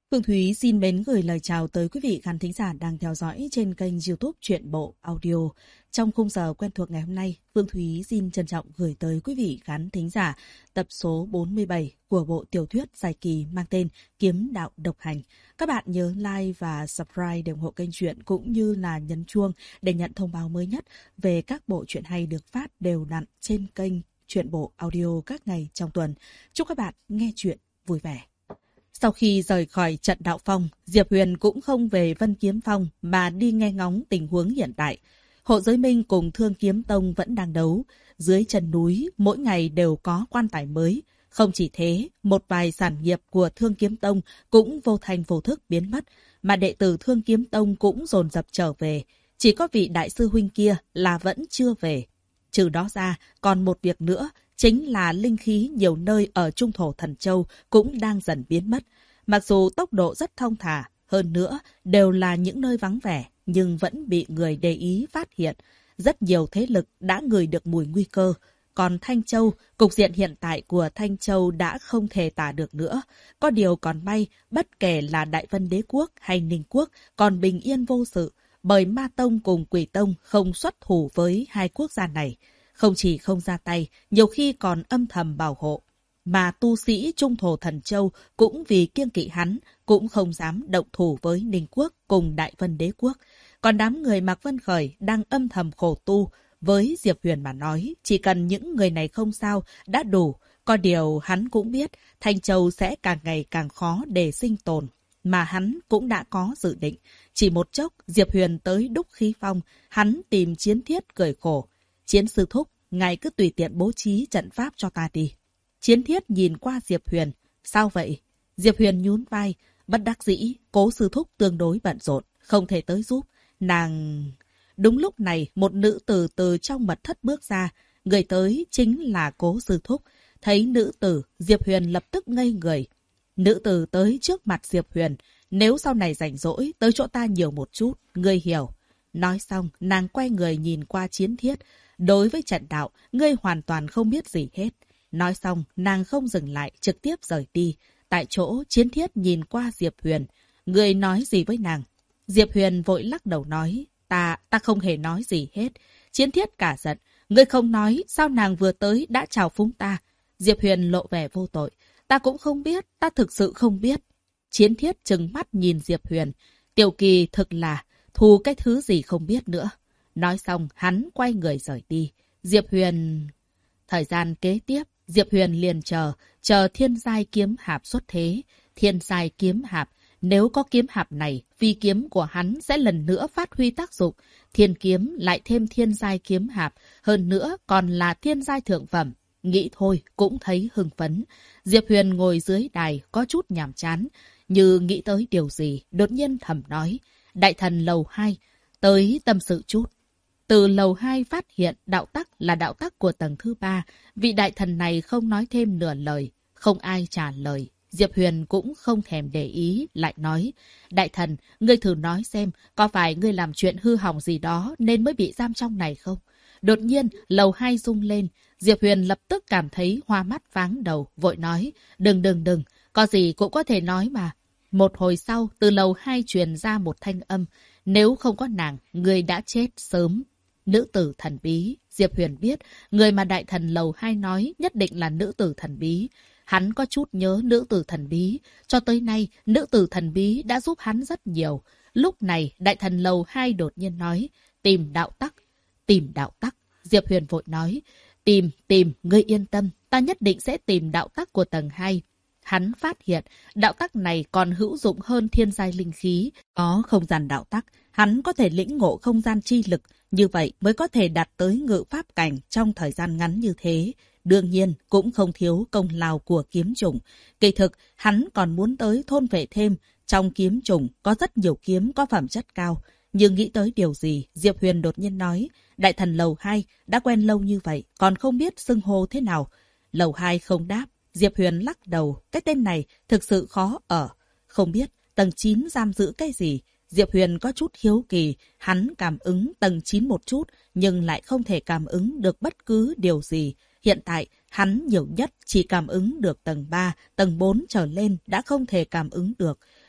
Phương Thúy xin mến gửi lời chào tới quý vị khán thính giả đang theo dõi trên kênh YouTube Truyện Bộ Audio. Trong khung giờ quen thuộc ngày hôm nay, Phương Thúy xin trân trọng gửi tới quý vị khán thính giả tập số 47 của bộ tiểu thuyết dài kỳ mang tên Kiếm Đạo Độc Hành. Các bạn nhớ like và subscribe để ủng hộ kênh truyện cũng như là nhấn chuông để nhận thông báo mới nhất về các bộ truyện hay được phát đều đặn trên kênh Truyện Bộ Audio các ngày trong tuần. Chúc các bạn nghe truyện vui vẻ. Sau khi rời khỏi trận Đạo Phong, Diệp Huyền cũng không về Vân Kiếm Phong mà đi nghe ngóng tình huống hiện tại. Hộ Giới Minh cùng Thương Kiếm Tông vẫn đang đấu. Dưới chân núi, mỗi ngày đều có quan tài mới. Không chỉ thế, một vài sản nghiệp của Thương Kiếm Tông cũng vô thành vô thức biến mất, mà đệ tử Thương Kiếm Tông cũng dồn dập trở về. Chỉ có vị đại sư huynh kia là vẫn chưa về. Trừ đó ra, còn một việc nữa, chính là linh khí nhiều nơi ở Trung Thổ Thần Châu cũng đang dần biến mất. Mặc dù tốc độ rất thong thả, hơn nữa đều là những nơi vắng vẻ, nhưng vẫn bị người để ý phát hiện. Rất nhiều thế lực đã ngửi được mùi nguy cơ. Còn Thanh Châu, cục diện hiện tại của Thanh Châu đã không thể tả được nữa. Có điều còn may, bất kể là Đại Vân Đế Quốc hay Ninh Quốc còn bình yên vô sự, bởi Ma Tông cùng Quỷ Tông không xuất thủ với hai quốc gia này. Không chỉ không ra tay, nhiều khi còn âm thầm bảo hộ. Mà tu sĩ Trung Thổ Thần Châu cũng vì kiêng kỵ hắn, cũng không dám động thủ với Ninh Quốc cùng Đại Vân Đế Quốc. Còn đám người Mạc Vân Khởi đang âm thầm khổ tu. Với Diệp Huyền mà nói, chỉ cần những người này không sao, đã đủ. Có điều hắn cũng biết, Thanh Châu sẽ càng ngày càng khó để sinh tồn. Mà hắn cũng đã có dự định. Chỉ một chốc, Diệp Huyền tới Đúc Khí Phong, hắn tìm Chiến Thiết cười khổ. Chiến sư thúc, ngài cứ tùy tiện bố trí trận pháp cho ta đi. Chiến Thiết nhìn qua Diệp Huyền. Sao vậy? Diệp Huyền nhún vai. Bất đắc dĩ, Cố sư thúc tương đối bận rộn, không thể tới giúp. Nàng... Đúng lúc này, một nữ tử từ trong mật thất bước ra. Người tới chính là Cố sư thúc. Thấy nữ tử, Diệp Huyền lập tức ngây người. Nữ tử tới trước mặt Diệp Huyền. Nếu sau này rảnh rỗi, tới chỗ ta nhiều một chút, ngươi hiểu. Nói xong, nàng quay người nhìn qua Chiến Thiết. Đối với trận đạo, ngươi hoàn toàn không biết gì hết. Nói xong, nàng không dừng lại, trực tiếp rời đi. Tại chỗ, Chiến Thiết nhìn qua Diệp Huyền. Ngươi nói gì với nàng? Diệp Huyền vội lắc đầu nói. Ta không hề nói gì hết. Chiến Thiết cả giận. Ngươi không nói, sao nàng vừa tới đã chào phúng ta? Diệp Huyền lộ vẻ vô tội. Ta cũng không biết, ta thực sự không biết. Chiến Thiết trừng mắt nhìn Diệp Huyền. Tiểu Kỳ thực là thù cái thứ gì không biết nữa. Nói xong, hắn quay người rời đi. Diệp Huyền... Thời gian kế tiếp, Diệp Huyền liền chờ thiên giai kiếm hạp xuất thế. Thiên giai kiếm hạp, nếu có kiếm hạp này, phi kiếm của hắn sẽ lần nữa phát huy tác dụng. Thiên kiếm lại thêm thiên giai kiếm hạp, hơn nữa còn là thiên giai thượng phẩm. Nghĩ thôi, cũng thấy hưng phấn. Diệp Huyền ngồi dưới đài, có chút nhàm chán. Như nghĩ tới điều gì, đột nhiên thầm nói. Đại thần lầu 2, tới tâm sự chút. Từ lầu 2 phát hiện đạo tắc là đạo tắc của tầng thứ 3. Vị đại thần này không nói thêm nửa lời. Không ai trả lời. Diệp Huyền cũng không thèm để ý, lại nói. Đại thần, ngươi thử nói xem, có phải ngươi làm chuyện hư hỏng gì đó nên mới bị giam trong này không? Đột nhiên, lầu 2 rung lên. Diệp Huyền lập tức cảm thấy hoa mắt váng đầu, vội nói. Đừng, có gì cũng có thể nói mà. Một hồi sau, từ lầu 2 truyền ra một thanh âm. Nếu không có nàng, ngươi đã chết sớm. Nữ tử thần bí. Diệp Huyền biết, người mà đại thần lầu 2 nói nhất định là nữ tử thần bí. Hắn có chút nhớ nữ tử thần bí. Cho tới nay, nữ tử thần bí đã giúp hắn rất nhiều. Lúc này, đại thần lầu 2 đột nhiên nói. Tìm đạo tắc. Tìm đạo tắc. Diệp Huyền vội nói. Tìm, ngươi yên tâm. Ta nhất định sẽ tìm đạo tắc của tầng 2. Hắn phát hiện, đạo tắc này còn hữu dụng hơn thiên giai linh khí. Có không gian đạo tắc, hắn có thể lĩnh ngộ không gian chi lực. Như vậy mới có thể đạt tới ngự pháp cảnh trong thời gian ngắn như thế. Đương nhiên, cũng không thiếu công lao của kiếm chủng. Kỳ thực, hắn còn muốn tới thôn vệ thêm. Trong kiếm chủng có rất nhiều kiếm có phẩm chất cao. Nhưng nghĩ tới điều gì, Diệp Huyền đột nhiên nói. Đại thần lầu 2 đã quen lâu như vậy, còn không biết xưng hô thế nào. Lầu 2 không đáp. Diệp Huyền lắc đầu, cái tên này thực sự khó ở. Không biết tầng 9 giam giữ cái gì. Diệp Huyền có chút hiếu kỳ, hắn cảm ứng tầng 9 một chút, nhưng lại không thể cảm ứng được bất cứ điều gì. Hiện tại, hắn nhiều nhất chỉ cảm ứng được tầng 3, tầng 4 trở lên đã không thể cảm ứng được.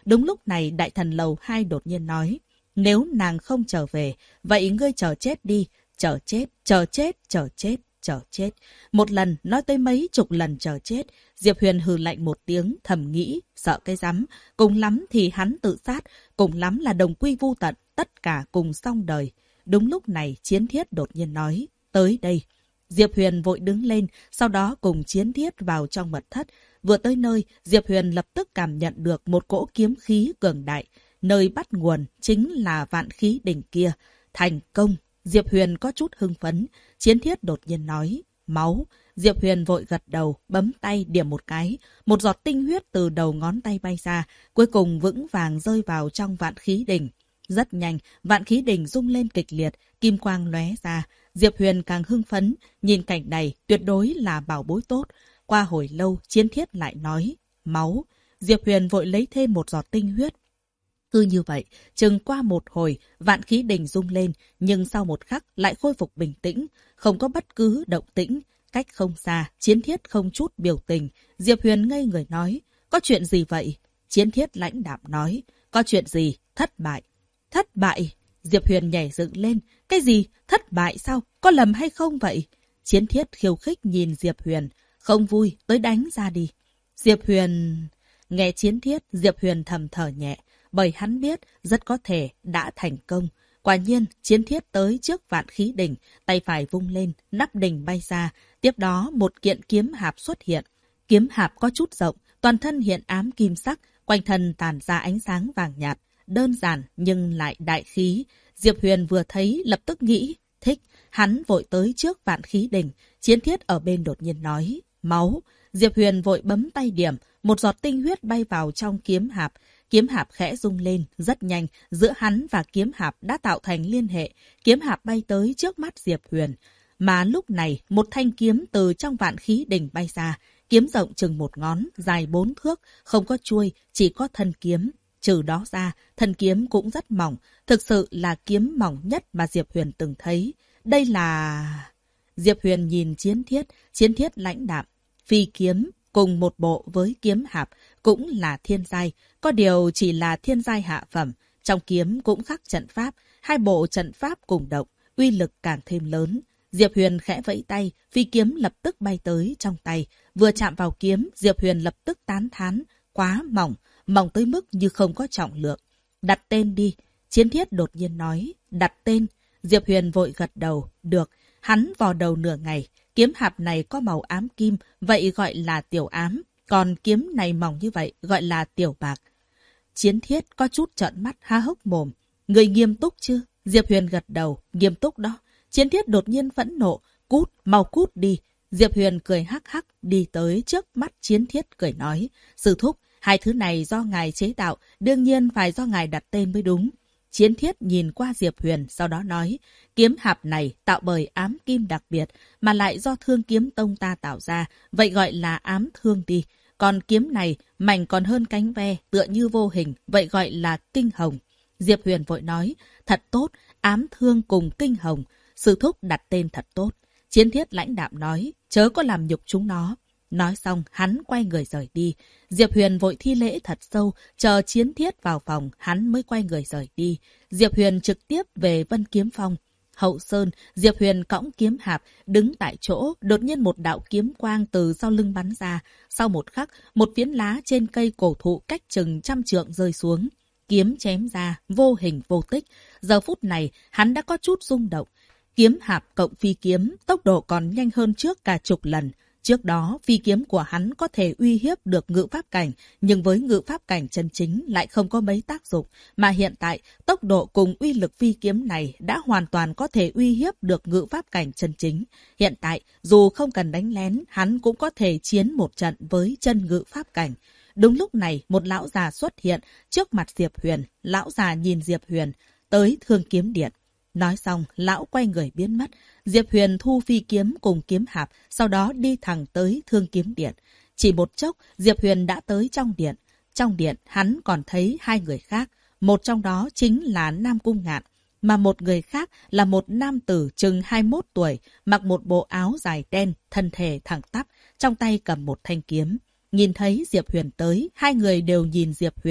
Đúng lúc này đại thần lầu 2 đột nhiên nói, nếu nàng không trở về, vậy ngươi chờ chết đi, chờ chết, chờ chết, chờ chết, chờ chết. Một lần nói tới mấy chục lần chờ chết. Diệp Huyền hừ lạnh một tiếng, thầm nghĩ, sợ cái rắm. Cùng lắm thì hắn tự sát, cùng lắm là đồng quy vu tận, tất cả cùng xong đời. Đúng lúc này Chiến Thiết đột nhiên nói, tới đây. Diệp Huyền vội đứng lên, sau đó cùng Chiến Thiết vào trong mật thất. Vừa tới nơi, Diệp Huyền lập tức cảm nhận được một cỗ kiếm khí cường đại. Nơi bắt nguồn chính là vạn khí đỉnh kia. Thành công! Diệp Huyền có chút hưng phấn. Chiến Thiết đột nhiên nói, máu. Diệp Huyền vội gật đầu, bấm tay điểm một cái. Một giọt tinh huyết từ đầu ngón tay bay ra, cuối cùng vững vàng rơi vào trong vạn khí đỉnh. Rất nhanh, vạn khí đỉnh rung lên kịch liệt, kim quang lóe ra. Diệp Huyền càng hưng phấn, nhìn cảnh này tuyệt đối là bảo bối tốt. Qua hồi lâu, Chiến Thiết lại nói, máu. Diệp Huyền vội lấy thêm một giọt tinh huyết. Cứ như vậy, chừng qua một hồi, vạn khí đỉnh rung lên, nhưng sau một khắc lại khôi phục bình tĩnh, không có bất cứ động tĩnh. Cách không xa, Chiến Thiết không chút biểu tình. Diệp Huyền ngây người nói, có chuyện gì vậy? Chiến Thiết lãnh đạm nói, có chuyện gì? Thất bại. Thất bại? Diệp Huyền nhảy dựng lên. Cái gì? Thất bại sao? Có lầm hay không vậy? Chiến Thiết khiêu khích nhìn Diệp Huyền. Không vui, tới đánh ra đi. Diệp Huyền... Nghe Chiến Thiết, Diệp Huyền thầm thở nhẹ, bởi hắn biết rất có thể đã thành công. Quả nhiên, Chiến Thiết tới trước vạn khí đỉnh, tay phải vung lên, nắp đỉnh bay ra. Tiếp đó, một kiện kiếm hạp xuất hiện. Kiếm hạp có chút rộng, toàn thân hiện ám kim sắc, quanh thân tản ra ánh sáng vàng nhạt. Đơn giản nhưng lại đại khí. Diệp Huyền vừa thấy lập tức nghĩ, thích. Hắn vội tới trước vạn khí đỉnh. Chiến Thiết ở bên đột nhiên nói, máu. Diệp Huyền vội bấm tay điểm, một giọt tinh huyết bay vào trong kiếm hạp. Kiếm hạp khẽ rung lên, rất nhanh, giữa hắn và kiếm hạp đã tạo thành liên hệ. Kiếm hạp bay tới trước mắt Diệp Huyền. Mà lúc này, một thanh kiếm từ trong vạn khí đỉnh bay ra. Kiếm rộng chừng 1 ngón, dài 4 thước, không có chuôi, chỉ có thân kiếm. Trừ đó ra, thân kiếm cũng rất mỏng, thực sự là kiếm mỏng nhất mà Diệp Huyền từng thấy. Đây là... Diệp Huyền nhìn Chiến Thiết lãnh đạm. Phi kiếm, cùng một bộ với kiếm hạp, cũng là thiên giai, có điều chỉ là thiên giai hạ phẩm. Trong kiếm cũng khắc trận pháp, hai bộ trận pháp cùng động, uy lực càng thêm lớn. Diệp Huyền khẽ vẫy tay, phi kiếm lập tức bay tới trong tay. Vừa chạm vào kiếm, Diệp Huyền lập tức tán thán, quá mỏng, mỏng tới mức như không có trọng lượng. Đặt tên đi. Chiến Thiết đột nhiên nói, đặt tên. Diệp Huyền vội gật đầu, được. Hắn vò đầu nửa ngày, kiếm hạp này có màu ám kim, vậy gọi là tiểu ám. Còn kiếm này mỏng như vậy, gọi là tiểu bạc. Chiến Thiết có chút trợn mắt há hốc mồm. Người nghiêm túc chứ? Diệp Huyền gật đầu, nghiêm túc đó. Chiến Thiết đột nhiên phẫn nộ, cút, mau cút đi. Diệp Huyền cười hắc hắc, đi tới trước mắt Chiến Thiết cười nói, sư thúc, hai thứ này do ngài chế tạo, đương nhiên phải do ngài đặt tên mới đúng. Chiến Thiết nhìn qua Diệp Huyền, sau đó nói, kiếm hạp này tạo bởi ám kim đặc biệt, mà lại do Thương Kiếm Tông ta tạo ra, vậy gọi là ám thương đi. Còn kiếm này, mảnh còn hơn cánh ve, tựa như vô hình, vậy gọi là kinh hồng. Diệp Huyền vội nói, thật tốt, ám thương cùng kinh hồng, sư thúc đặt tên thật tốt. Chiến Thiết lãnh đạm nói, chớ có làm nhục chúng nó. Nói xong, hắn quay người rời đi. Diệp Huyền vội thi lễ thật sâu, chờ Chiến Thiết vào phòng, hắn mới quay người rời đi. Diệp Huyền trực tiếp về Vân Kiếm Phong. Hậu Sơn, Diệp Huyền cõng kiếm hạp, đứng tại chỗ, đột nhiên một đạo kiếm quang từ sau lưng bắn ra. Sau một khắc, một phiến lá trên cây cổ thụ cách chừng 100 trượng rơi xuống. Kiếm chém ra, vô hình vô tích. Giờ phút này, hắn đã có chút rung động. Kiếm hạp cộng phi kiếm, tốc độ còn nhanh hơn trước cả chục lần. Trước đó, phi kiếm của hắn có thể uy hiếp được ngự pháp cảnh, nhưng với ngự pháp cảnh chân chính lại không có mấy tác dụng. Mà hiện tại, tốc độ cùng uy lực phi kiếm này đã hoàn toàn có thể uy hiếp được ngự pháp cảnh chân chính. Hiện tại, dù không cần đánh lén, hắn cũng có thể chiến một trận với chân ngự pháp cảnh. Đúng lúc này, một lão già xuất hiện trước mặt Diệp Huyền. Lão già nhìn Diệp Huyền, tới Thương Kiếm Điện. Nói xong, lão quay người biến mất. Diệp Huyền thu phi kiếm cùng kiếm hạp, sau đó đi thẳng tới Thương Kiếm Điện. Chỉ một chốc, Diệp Huyền đã tới trong điện. Trong điện, hắn còn thấy hai người khác. Một trong đó chính là Nam Cung Ngạn, mà một người khác là một nam tử chừng 21 tuổi, mặc một bộ áo dài đen, thân thể thẳng tắp, trong tay cầm một thanh kiếm. Nhìn thấy Diệp Huyền tới, hai người đều nhìn Diệp Huyền.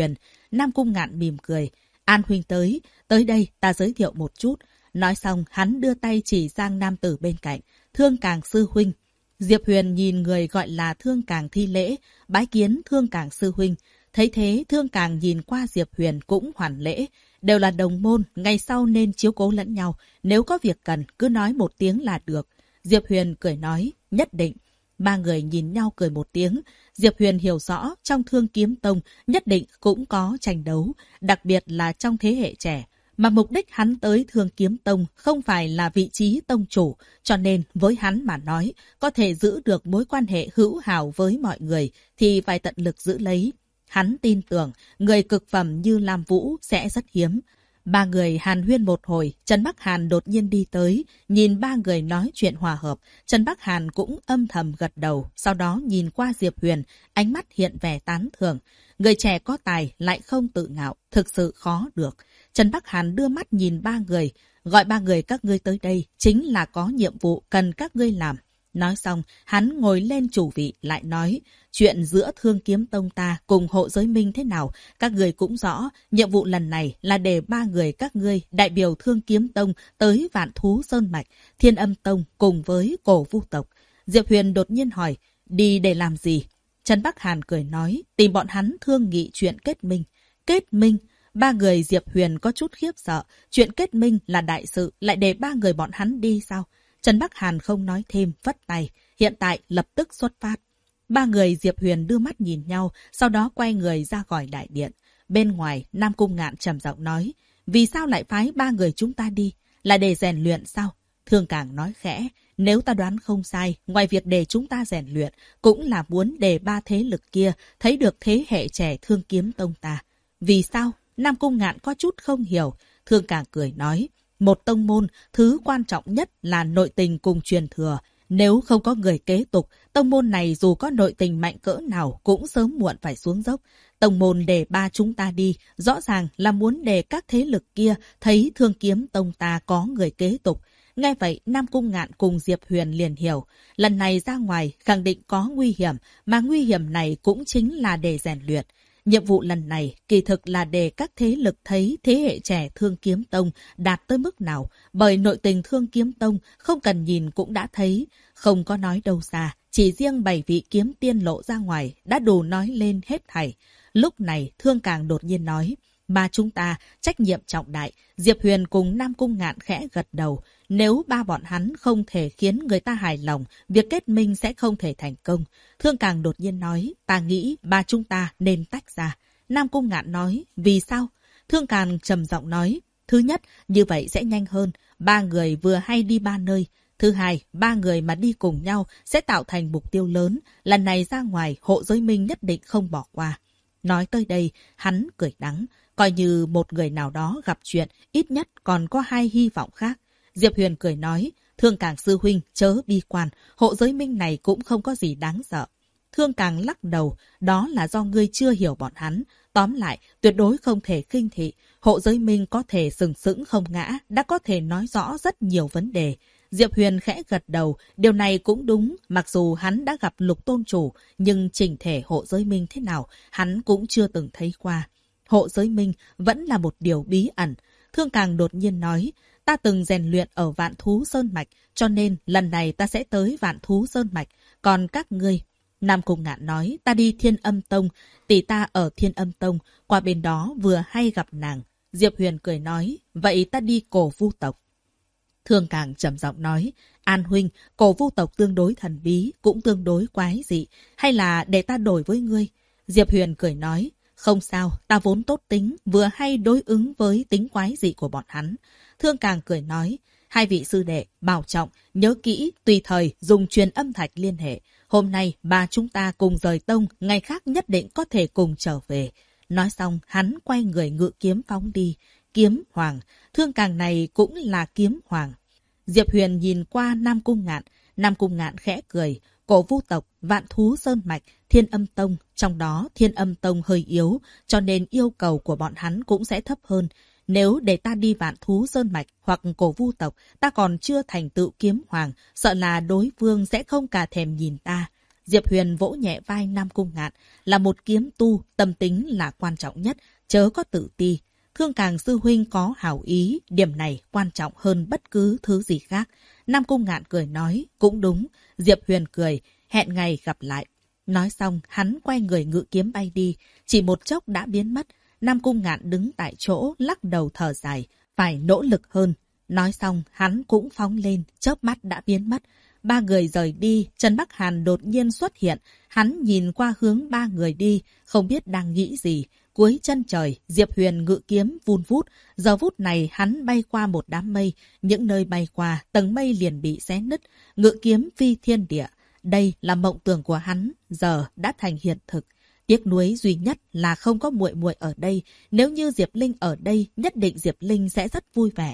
Nam Cung Ngạn mỉm cười. An huynh tới đây ta giới thiệu một chút. Nói xong hắn đưa tay chỉ sang nam tử bên cạnh. Thương Càng sư huynh. Diệp Huyền nhìn người gọi là Thương Càng thi lễ, bái kiến Thương Càng sư huynh. Thấy thế Thương Càng nhìn qua Diệp Huyền cũng hoàn lễ. Đều là đồng môn, ngày sau nên chiếu cố lẫn nhau. Nếu có việc cần cứ nói một tiếng là được. Diệp Huyền cười nói, nhất định. Ba người nhìn nhau cười một tiếng. Diệp Huyền hiểu rõ trong Thương Kiếm Tông nhất định cũng có tranh đấu, đặc biệt là trong thế hệ trẻ. Mà mục đích hắn tới Thương Kiếm Tông không phải là vị trí tông chủ, cho nên với hắn mà nói, có thể giữ được mối quan hệ hữu hảo với mọi người thì phải tận lực giữ lấy. Hắn tin tưởng người cực phẩm như Lam Vũ sẽ rất hiếm. Ba người hàn huyên một hồi, Trần Bắc Hàn đột nhiên đi tới, nhìn ba người nói chuyện hòa hợp. Trần Bắc Hàn cũng âm thầm gật đầu, sau đó nhìn qua Diệp Huyền, ánh mắt hiện vẻ tán thưởng. Người trẻ có tài lại không tự ngạo, thực sự khó được. Trần Bắc Hàn đưa mắt nhìn ba người, gọi ba người các ngươi tới đây, chính là có nhiệm vụ cần các ngươi làm. Nói xong, hắn ngồi lên chủ vị lại nói, chuyện giữa Thương Kiếm Tông ta cùng Hộ Giới Minh thế nào, các người cũng rõ, nhiệm vụ lần này là để ba người các ngươi đại biểu Thương Kiếm Tông tới Vạn Thú Sơn Mạch, Thiên Âm Tông cùng với Cổ Vu Tộc. Diệp Huyền đột nhiên hỏi, đi để làm gì? Trần Bắc Hàn cười nói, tìm bọn hắn thương nghị chuyện kết minh. Kết minh? Ba người Diệp Huyền có chút khiếp sợ, chuyện kết minh là đại sự, lại để ba người bọn hắn đi sao? Trần Bắc Hàn không nói thêm, vất tay, hiện tại lập tức xuất phát. Ba người Diệp Huyền đưa mắt nhìn nhau, sau đó quay người ra khỏi đại điện. Bên ngoài, Nam Cung Ngạn trầm giọng nói, vì sao lại phái ba người chúng ta đi? Là để rèn luyện sao? Thương Càng nói khẽ, nếu ta đoán không sai, ngoài việc để chúng ta rèn luyện, cũng là muốn để ba thế lực kia thấy được thế hệ trẻ Thương Kiếm Tông ta. Vì sao? Nam Cung Ngạn có chút không hiểu. Thương Càng cười nói, một tông môn, thứ quan trọng nhất là nội tình cùng truyền thừa. Nếu không có người kế tục, tông môn này dù có nội tình mạnh cỡ nào cũng sớm muộn phải xuống dốc. Tông môn để ba chúng ta đi, rõ ràng là muốn để các thế lực kia thấy Thương Kiếm Tông ta có người kế tục. Nghe vậy, Nam Cung Ngạn cùng Diệp Huyền liền hiểu. Lần này ra ngoài khẳng định có nguy hiểm, mà nguy hiểm này cũng chính là để rèn luyện. Nhiệm vụ lần này kỳ thực là để các thế lực thấy thế hệ trẻ Thương Kiếm Tông đạt tới mức nào, bởi nội tình Thương Kiếm Tông không cần nhìn cũng đã thấy, không có nói đâu xa, chỉ riêng 7 vị kiếm tiên lộ ra ngoài đã đủ nói lên hết thảy. Lúc này Thương Càng đột nhiên nói, ba chúng ta trách nhiệm trọng đại. Diệp Huyền cùng Nam Cung Ngạn khẽ gật đầu. Nếu ba bọn hắn không thể khiến người ta hài lòng, việc kết minh sẽ không thể thành công. Thương Càng đột nhiên nói, ta nghĩ ba chúng ta nên tách ra. Nam Cung Ngạn nói, vì sao? Thương Càng trầm giọng nói, thứ nhất, như vậy sẽ nhanh hơn. Ba người vừa hay đi ba nơi. Thứ hai, ba người mà đi cùng nhau sẽ tạo thành mục tiêu lớn. Lần này ra ngoài, Hộ Giới Minh nhất định không bỏ qua. Nói tới đây, hắn cười đắng. Coi như một người nào đó gặp chuyện, ít nhất còn có hai hy vọng khác. Diệp Huyền cười nói, Thương Càng sư huynh chớ bi quan, Hộ Giới Minh này cũng không có gì đáng sợ. Thương Càng lắc đầu, đó là do ngươi chưa hiểu bọn hắn. Tóm lại, tuyệt đối không thể khinh thị. Hộ Giới Minh có thể sừng sững không ngã, đã có thể nói rõ rất nhiều vấn đề. Diệp Huyền khẽ gật đầu, điều này cũng đúng, mặc dù hắn đã gặp Lục Tôn Chủ, nhưng chỉnh thể Hộ Giới Minh thế nào, hắn cũng chưa từng thấy qua. Hộ Giới Minh vẫn là một điều bí ẩn. Thương Càng đột nhiên nói, ta từng rèn luyện ở Vạn Thú Sơn Mạch, cho nên lần này ta sẽ tới Vạn Thú Sơn Mạch. Còn các ngươi? Nam Cung Ngạn nói, ta đi Thiên Âm Tông, tỷ ta ở Thiên Âm Tông, qua bên đó vừa hay gặp nàng. Diệp Huyền cười nói, vậy ta đi Cổ Vu Tộc. Thương Càng trầm giọng nói, An huynh, Cổ Vu Tộc tương đối thần bí, cũng tương đối quái dị, hay là để ta đổi với ngươi? Diệp Huyền cười nói, không sao, ta vốn tốt tính, vừa hay đối ứng với tính quái dị của bọn hắn. Thương Càng cười nói, hai vị sư đệ, bảo trọng, nhớ kỹ, tùy thời dùng truyền âm thạch liên hệ. Hôm nay ba chúng ta cùng rời tông, ngày khác nhất định có thể cùng trở về. Nói xong, hắn quay người ngự kiếm phóng đi. Kiếm Hoàng, Thương Càng này cũng là Kiếm Hoàng. Diệp Huyền nhìn qua Nam Cung Ngạn, Nam Cung Ngạn khẽ cười. Cổ Vu Tộc, Vạn Thú Sơn Mạch, Thiên Âm Tông, trong đó Thiên Âm Tông hơi yếu, cho nên yêu cầu của bọn hắn cũng sẽ thấp hơn. Nếu để ta đi Vạn Thú Sơn Mạch hoặc Cổ Vu Tộc, ta còn chưa thành tựu Kiếm Hoàng, sợ là đối phương sẽ không cả thèm nhìn ta. Diệp Huyền vỗ nhẹ vai Nam Cung Ngạn, là một kiếm tu, tâm tính là quan trọng nhất. chớ có tự ti. Khương Càng sư huynh có hảo ý, điểm này quan trọng hơn bất cứ thứ gì khác. Nam Cung Ngạn cười nói, cũng đúng. Diệp Huyền cười, hẹn ngày gặp lại. Nói xong, hắn quay người ngự kiếm bay đi, chỉ một chốc đã biến mất. Nam Cung Ngạn đứng tại chỗ, lắc đầu thở dài, phải nỗ lực hơn. Nói xong, hắn cũng phóng lên, chớp mắt đã biến mất. Ba người rời đi, Trần Bắc Hàn đột nhiên xuất hiện. Hắn nhìn qua hướng ba người đi, không biết đang nghĩ gì. Cuối chân trời, Diệp Huyền ngự kiếm vun vút. Giờ phút này hắn bay qua một đám mây. Những nơi bay qua, tầng mây liền bị xé nứt. Ngự kiếm phi thiên địa. Đây là mộng tưởng của hắn, giờ đã thành hiện thực. Tiếc nuối duy nhất là không có muội muội ở đây. Nếu như Diệp Linh ở đây, nhất định Diệp Linh sẽ rất vui vẻ.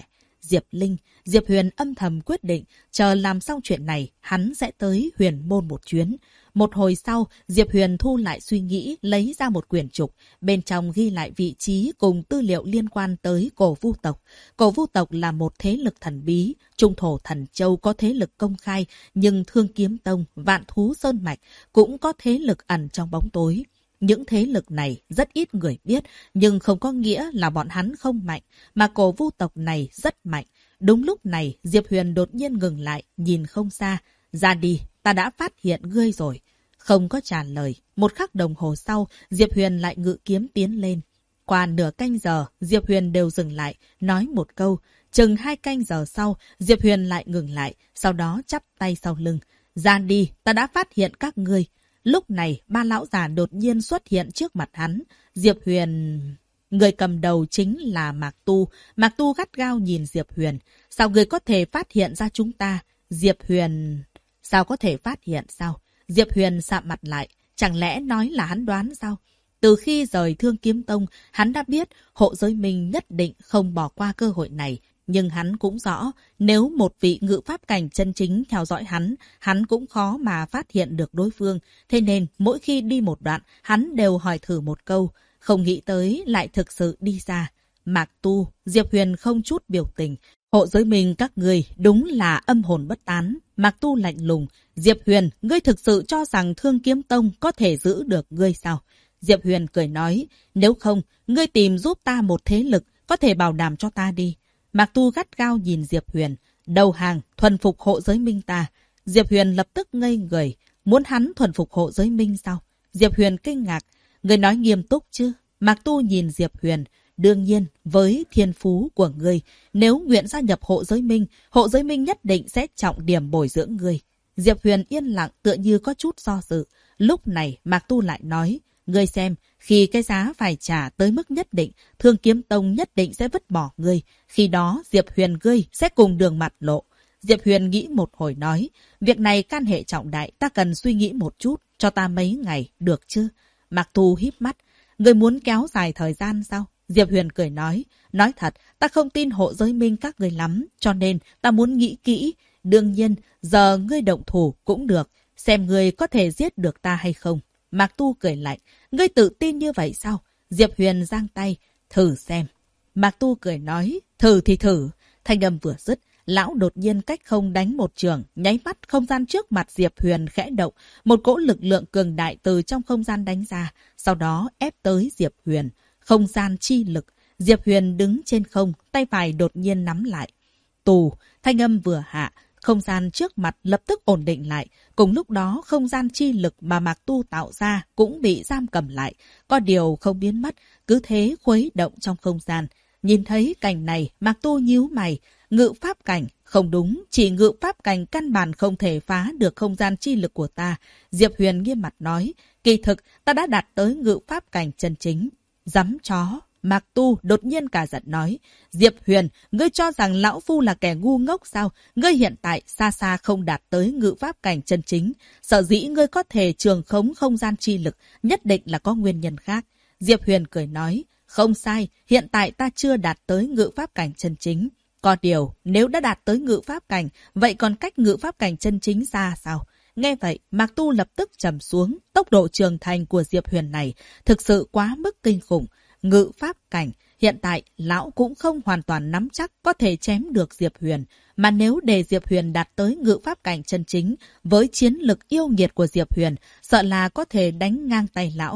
Diệp Huyền âm thầm quyết định, chờ làm xong chuyện này, hắn sẽ tới Huyền Môn một chuyến. Một hồi sau, Diệp Huyền thu lại suy nghĩ, lấy ra một quyển trục. Bên trong ghi lại vị trí cùng tư liệu liên quan tới Cổ Vu tộc. Cổ Vu tộc là một thế lực thần bí. Trung thổ Thần Châu có thế lực công khai, nhưng Thương Kiếm Tông, Vạn Thú Sơn Mạch cũng có thế lực ẩn trong bóng tối. Những thế lực này rất ít người biết, nhưng không có nghĩa là bọn hắn không mạnh, mà Cổ Vu tộc này rất mạnh. Đúng lúc này, Diệp Huyền đột nhiên ngừng lại, nhìn không xa. Ra đi, ta đã phát hiện ngươi rồi. Không có trả lời. Một khắc đồng hồ sau, Diệp Huyền lại ngự kiếm tiến lên. Qua nửa canh giờ, Diệp Huyền đều dừng lại, nói một câu. Chừng 2 canh giờ sau, Diệp Huyền lại ngừng lại, sau đó chắp tay sau lưng. Ra đi, ta đã phát hiện các ngươi. Lúc này, ba lão già đột nhiên xuất hiện trước mặt hắn. Diệp Huyền... Người cầm đầu chính là Mạc Tu. Mạc Tu gắt gao nhìn Diệp Huyền. Sao người có thể phát hiện ra chúng ta? Diệp Huyền... Sao có thể phát hiện sao? Diệp Huyền sạm mặt lại. Chẳng lẽ nói là hắn đoán sao? Từ khi rời Thương Kiếm Tông, hắn đã biết Hộ Giới Minh nhất định không bỏ qua cơ hội này. Nhưng hắn cũng rõ, nếu một vị ngự pháp cảnh chân chính theo dõi hắn cũng khó mà phát hiện được đối phương. Thế nên, mỗi khi đi một đoạn, hắn đều hỏi thử một câu. Không nghĩ tới lại thực sự đi ra. Mạc Tu, Diệp Huyền không chút biểu tình. Hộ Giới Minh các người đúng là âm hồn bất tán. Mạc Tu lạnh lùng. Diệp Huyền, ngươi thực sự cho rằng Thương Kiếm Tông có thể giữ được ngươi sao? Diệp Huyền cười nói, nếu không, ngươi tìm giúp ta một thế lực, có thể bảo đảm cho ta đi. Mạc Tu gắt gao nhìn Diệp Huyền. Đầu hàng, thuần phục Hộ Giới Minh ta. Diệp Huyền lập tức ngây người. Muốn hắn thuần phục Hộ Giới Minh sao? Diệp Huyền kinh ngạc. Ngươi nói nghiêm túc chứ? Mạc Tu nhìn Diệp Huyền. Đương nhiên, với thiên phú của ngươi, nếu nguyện gia nhập Hộ Giới Minh nhất định sẽ trọng điểm bồi dưỡng ngươi. Diệp Huyền yên lặng tựa như có chút do dự. Lúc này, Mạc Tu lại nói, ngươi xem, khi cái giá phải trả tới mức nhất định, Thương Kiếm Tông nhất định sẽ vứt bỏ ngươi. Khi đó, Diệp Huyền ngươi sẽ cùng đường mặt lộ. Diệp Huyền nghĩ một hồi nói, việc này can hệ trọng đại, ta cần suy nghĩ một chút, cho ta mấy ngày, được chứ? Mạc Tu híp mắt, ngươi muốn kéo dài thời gian sao? Diệp Huyền cười nói thật, ta không tin Hộ Giới Minh các ngươi lắm, cho nên ta muốn nghĩ kỹ. Đương nhiên, giờ ngươi động thủ cũng được, xem ngươi có thể giết được ta hay không. Mạc Tu cười lạnh, ngươi tự tin như vậy sao? Diệp Huyền giang tay, thử xem. Mạc Tu cười nói, thử thì thử. Thanh âm vừa dứt, lão đột nhiên cách không đánh một trường, nháy mắt không gian trước mặt Diệp Huyền khẽ động, một cỗ lực lượng cường đại từ trong không gian đánh ra, sau đó ép tới Diệp Huyền. Không gian chi lực, Diệp Huyền đứng trên không, tay phải đột nhiên nắm lại. Tù, thanh âm vừa hạ, không gian trước mặt lập tức ổn định lại. Cùng lúc đó, không gian chi lực mà Mạc Tu tạo ra cũng bị giam cầm lại. Có điều không biến mất, cứ thế khuấy động trong không gian. Nhìn thấy cảnh này, Mạc Tu nhíu mày. Ngự pháp cảnh, không đúng, chỉ ngự pháp cảnh căn bản không thể phá được không gian chi lực của ta. Diệp Huyền nghiêm mặt nói, kỳ thực ta đã đạt tới ngự pháp cảnh chân chính. Dám chó. Mạc Tu đột nhiên cả giận nói, Diệp Huyền, ngươi cho rằng lão phu là kẻ ngu ngốc sao? Ngươi hiện tại xa xa không đạt tới ngự pháp cảnh chân chính. Sở dĩ ngươi có thể trường khống không gian chi lực, nhất định là có nguyên nhân khác. Diệp Huyền cười nói, không sai, hiện tại ta chưa đạt tới ngự pháp cảnh chân chính. Có điều, nếu đã đạt tới ngự pháp cảnh, vậy còn cách ngự pháp cảnh chân chính ra sao? Nghe vậy, Mạc Tu lập tức trầm xuống. Tốc độ trưởng thành của Diệp Huyền này thực sự quá mức kinh khủng. Ngự pháp cảnh, hiện tại lão cũng không hoàn toàn nắm chắc có thể chém được Diệp Huyền. Mà nếu để Diệp Huyền đạt tới ngự pháp cảnh chân chính, với chiến lực yêu nghiệt của Diệp Huyền, sợ là có thể đánh ngang tay lão.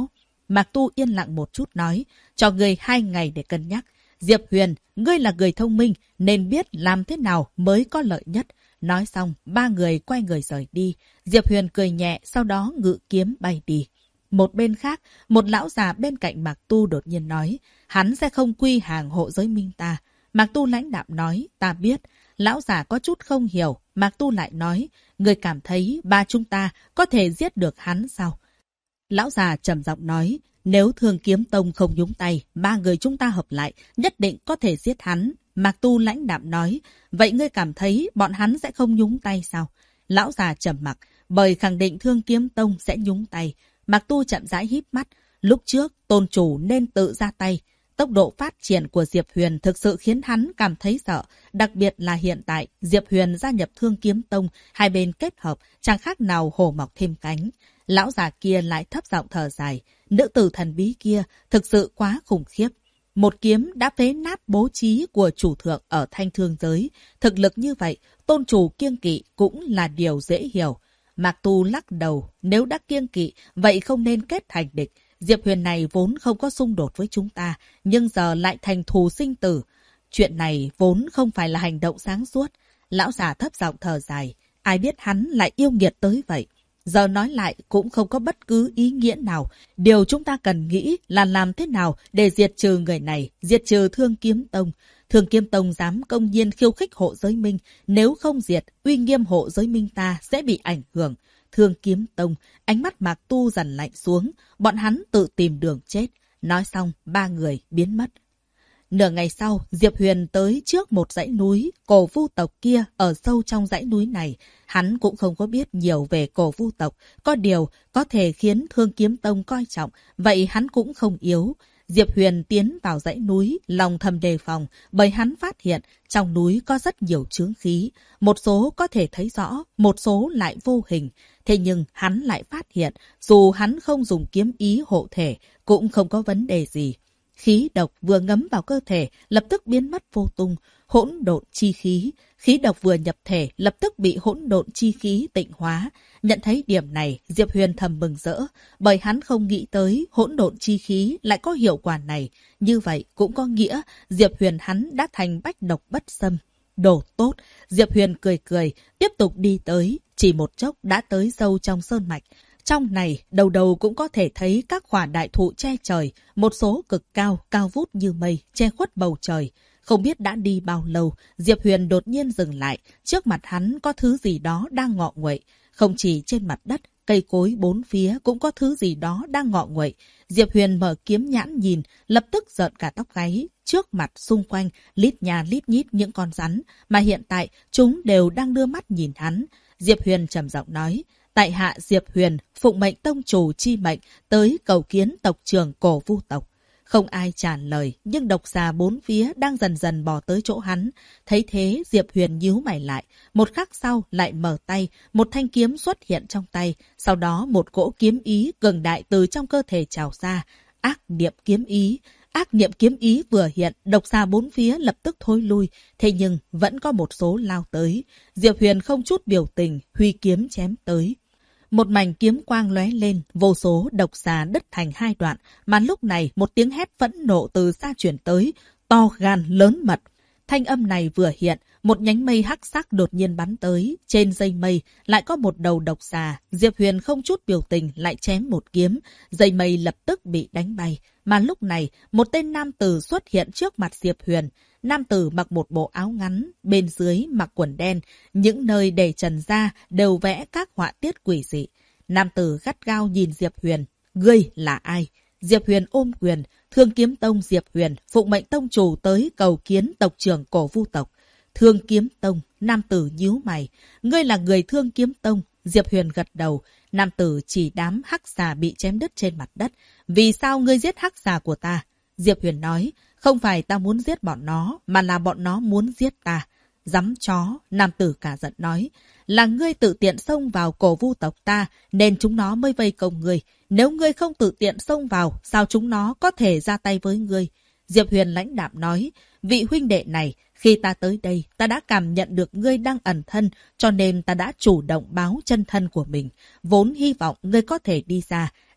Mạc Tu yên lặng một chút nói, cho ngươi 2 ngày để cân nhắc. Diệp Huyền, ngươi là người thông minh, nên biết làm thế nào mới có lợi nhất. Nói xong, 3 người quay người rời đi. Diệp Huyền cười nhẹ, sau đó ngự kiếm bay đi. Một bên khác, một lão già bên cạnh Mạc Tu đột nhiên nói, hắn sẽ không quy hàng hộ giới minh ta. Mạc Tu lãnh đạm nói, ta biết. Lão già có chút không hiểu, Mạc Tu lại nói, người cảm thấy ba chúng ta có thể giết được hắn sao? Lão già trầm giọng nói, nếu Thương Kiếm Tông không nhúng tay, 3 người chúng ta hợp lại, nhất định có thể giết hắn. Mạc Tu lãnh đạm nói, vậy ngươi cảm thấy bọn hắn sẽ không nhúng tay sao? Lão già trầm mặc, bởi khẳng định Thương Kiếm Tông sẽ nhúng tay. Mạc Tu chậm rãi híp mắt, lúc trước tôn chủ nên tự ra tay. Tốc độ phát triển của Diệp Huyền thực sự khiến hắn cảm thấy sợ, đặc biệt là hiện tại Diệp Huyền gia nhập Thương Kiếm Tông, hai bên kết hợp, chẳng khác nào hổ mọc thêm cánh. Lão già kia lại thấp giọng thở dài, nữ tử thần bí kia thực sự quá khủng khiếp. Một kiếm đã phế nát bố trí của chủ thượng ở Thanh Thương giới, thực lực như vậy, tôn chủ kiêng kỵ cũng là điều dễ hiểu. Mạc Tu lắc đầu, nếu đã kiêng kỵ, vậy không nên kết thành địch. Diệp Huyền này vốn không có xung đột với chúng ta, nhưng giờ lại thành thù sinh tử. Chuyện này vốn không phải là hành động sáng suốt. Lão già thấp giọng thở dài, ai biết hắn lại yêu nghiệt tới vậy. Giờ nói lại cũng không có bất cứ ý nghĩa nào. Điều chúng ta cần nghĩ là làm thế nào để diệt trừ người này, diệt trừ Thương Kiếm Tông. Thương Kiếm Tông dám công nhiên khiêu khích hộ giới minh, nếu không diệt, uy nghiêm hộ giới minh ta sẽ bị ảnh hưởng. Thương Kiếm Tông, ánh mắt Mạc Tu dần lạnh xuống, bọn hắn tự tìm đường chết. Nói xong, 3 người biến mất. Nửa ngày sau, Diệp Huyền tới trước một dãy núi, Cổ Vu tộc kia ở sâu trong dãy núi này. Hắn cũng không có biết nhiều về Cổ Vu tộc, có điều có thể khiến Thương Kiếm Tông coi trọng, vậy hắn cũng không yếu. Diệp Huyền tiến vào dãy núi, lòng thầm đề phòng, bởi hắn phát hiện trong núi có rất nhiều chướng khí. Một số có thể thấy rõ, một số lại vô hình. Thế nhưng hắn lại phát hiện, dù hắn không dùng kiếm ý hộ thể, cũng không có vấn đề gì. Khí độc vừa ngấm vào cơ thể, lập tức biến mất vô tung, hỗn độn chi khí. Khí độc vừa nhập thể, lập tức bị hỗn độn chi khí tịnh hóa. Nhận thấy điểm này, Diệp Huyền thầm mừng rỡ, bởi hắn không nghĩ tới hỗn độn chi khí lại có hiệu quả này. Như vậy cũng có nghĩa Diệp Huyền hắn đã thành bách độc bất xâm. Đồ tốt, Diệp Huyền cười cười, tiếp tục đi tới, chỉ một chốc đã tới sâu trong sơn mạch. Trong này, đầu đầu cũng có thể thấy các khỏa đại thụ che trời, một số cực cao, cao vút như mây, che khuất bầu trời. Không biết đã đi bao lâu, Diệp Huyền đột nhiên dừng lại, trước mặt hắn có thứ gì đó đang ngọ nguậy. Không chỉ trên mặt đất, cây cối bốn phía cũng có thứ gì đó đang ngọ nguậy. Diệp Huyền mở kiếm nhãn nhìn, lập tức rợn cả tóc gáy. Trước mặt xung quanh, lít nhà lít nhít những con rắn, mà hiện tại chúng đều đang đưa mắt nhìn hắn. Diệp Huyền trầm giọng nói, tại hạ Diệp Huyền, phụng mệnh tông chủ chi mệnh, tới cầu kiến tộc trưởng Cổ Vu tộc. Không ai trả lời, nhưng độc xà bốn phía đang dần dần bò tới chỗ hắn. Thấy thế, Diệp Huyền nhíu mày lại. Một khắc sau, lại mở tay, một thanh kiếm xuất hiện trong tay. Sau đó, một cỗ kiếm ý cường đại từ trong cơ thể trào ra. Ác niệm kiếm ý. Ác niệm kiếm ý vừa hiện, độc xà bốn phía lập tức thối lui. Thế nhưng, vẫn có một số lao tới. Diệp Huyền không chút biểu tình, huy kiếm chém tới. Một mảnh kiếm quang lóe lên, vô số độc xà đứt thành 2 đoạn, mà lúc này một tiếng hét phẫn nộ từ xa truyền tới, to gan lớn mật. Thanh âm này vừa hiện, một nhánh mây hắc sắc đột nhiên bắn tới, trên dây mây lại có một đầu độc xà. Diệp Huyền không chút biểu tình lại chém một kiếm, dây mây lập tức bị đánh bay, mà lúc này một tên nam tử xuất hiện trước mặt Diệp Huyền. Nam tử mặc một bộ áo ngắn, bên dưới mặc quần đen, những nơi để trần ra đều vẽ các họa tiết quỷ dị. Nam tử gắt gao nhìn Diệp Huyền, ngươi là ai? Diệp Huyền ôm quyền, Thương Kiếm Tông Diệp Huyền, phụng mệnh tông chủ tới cầu kiến tộc trưởng Cổ Vu tộc. Thương Kiếm Tông, nam tử nhíu mày, ngươi là người Thương Kiếm Tông. Diệp Huyền gật đầu, nam tử chỉ đám hắc xà bị chém đứt trên mặt đất. Vì sao ngươi giết hắc xà của ta? Diệp Huyền nói, không phải ta muốn giết bọn nó, mà là bọn nó muốn giết ta. Dắm chó, nam tử cả giận nói, là ngươi tự tiện xông vào Cổ Vu tộc ta, nên chúng nó mới vây công ngươi. Nếu ngươi không tự tiện xông vào, sao chúng nó có thể ra tay với ngươi? Diệp Huyền lãnh đạm nói, vị huynh đệ này, khi ta tới đây, ta đã cảm nhận được ngươi đang ẩn thân, cho nên ta đã chủ động báo chân thân của mình. Vốn hy vọng ngươi có thể đi ra,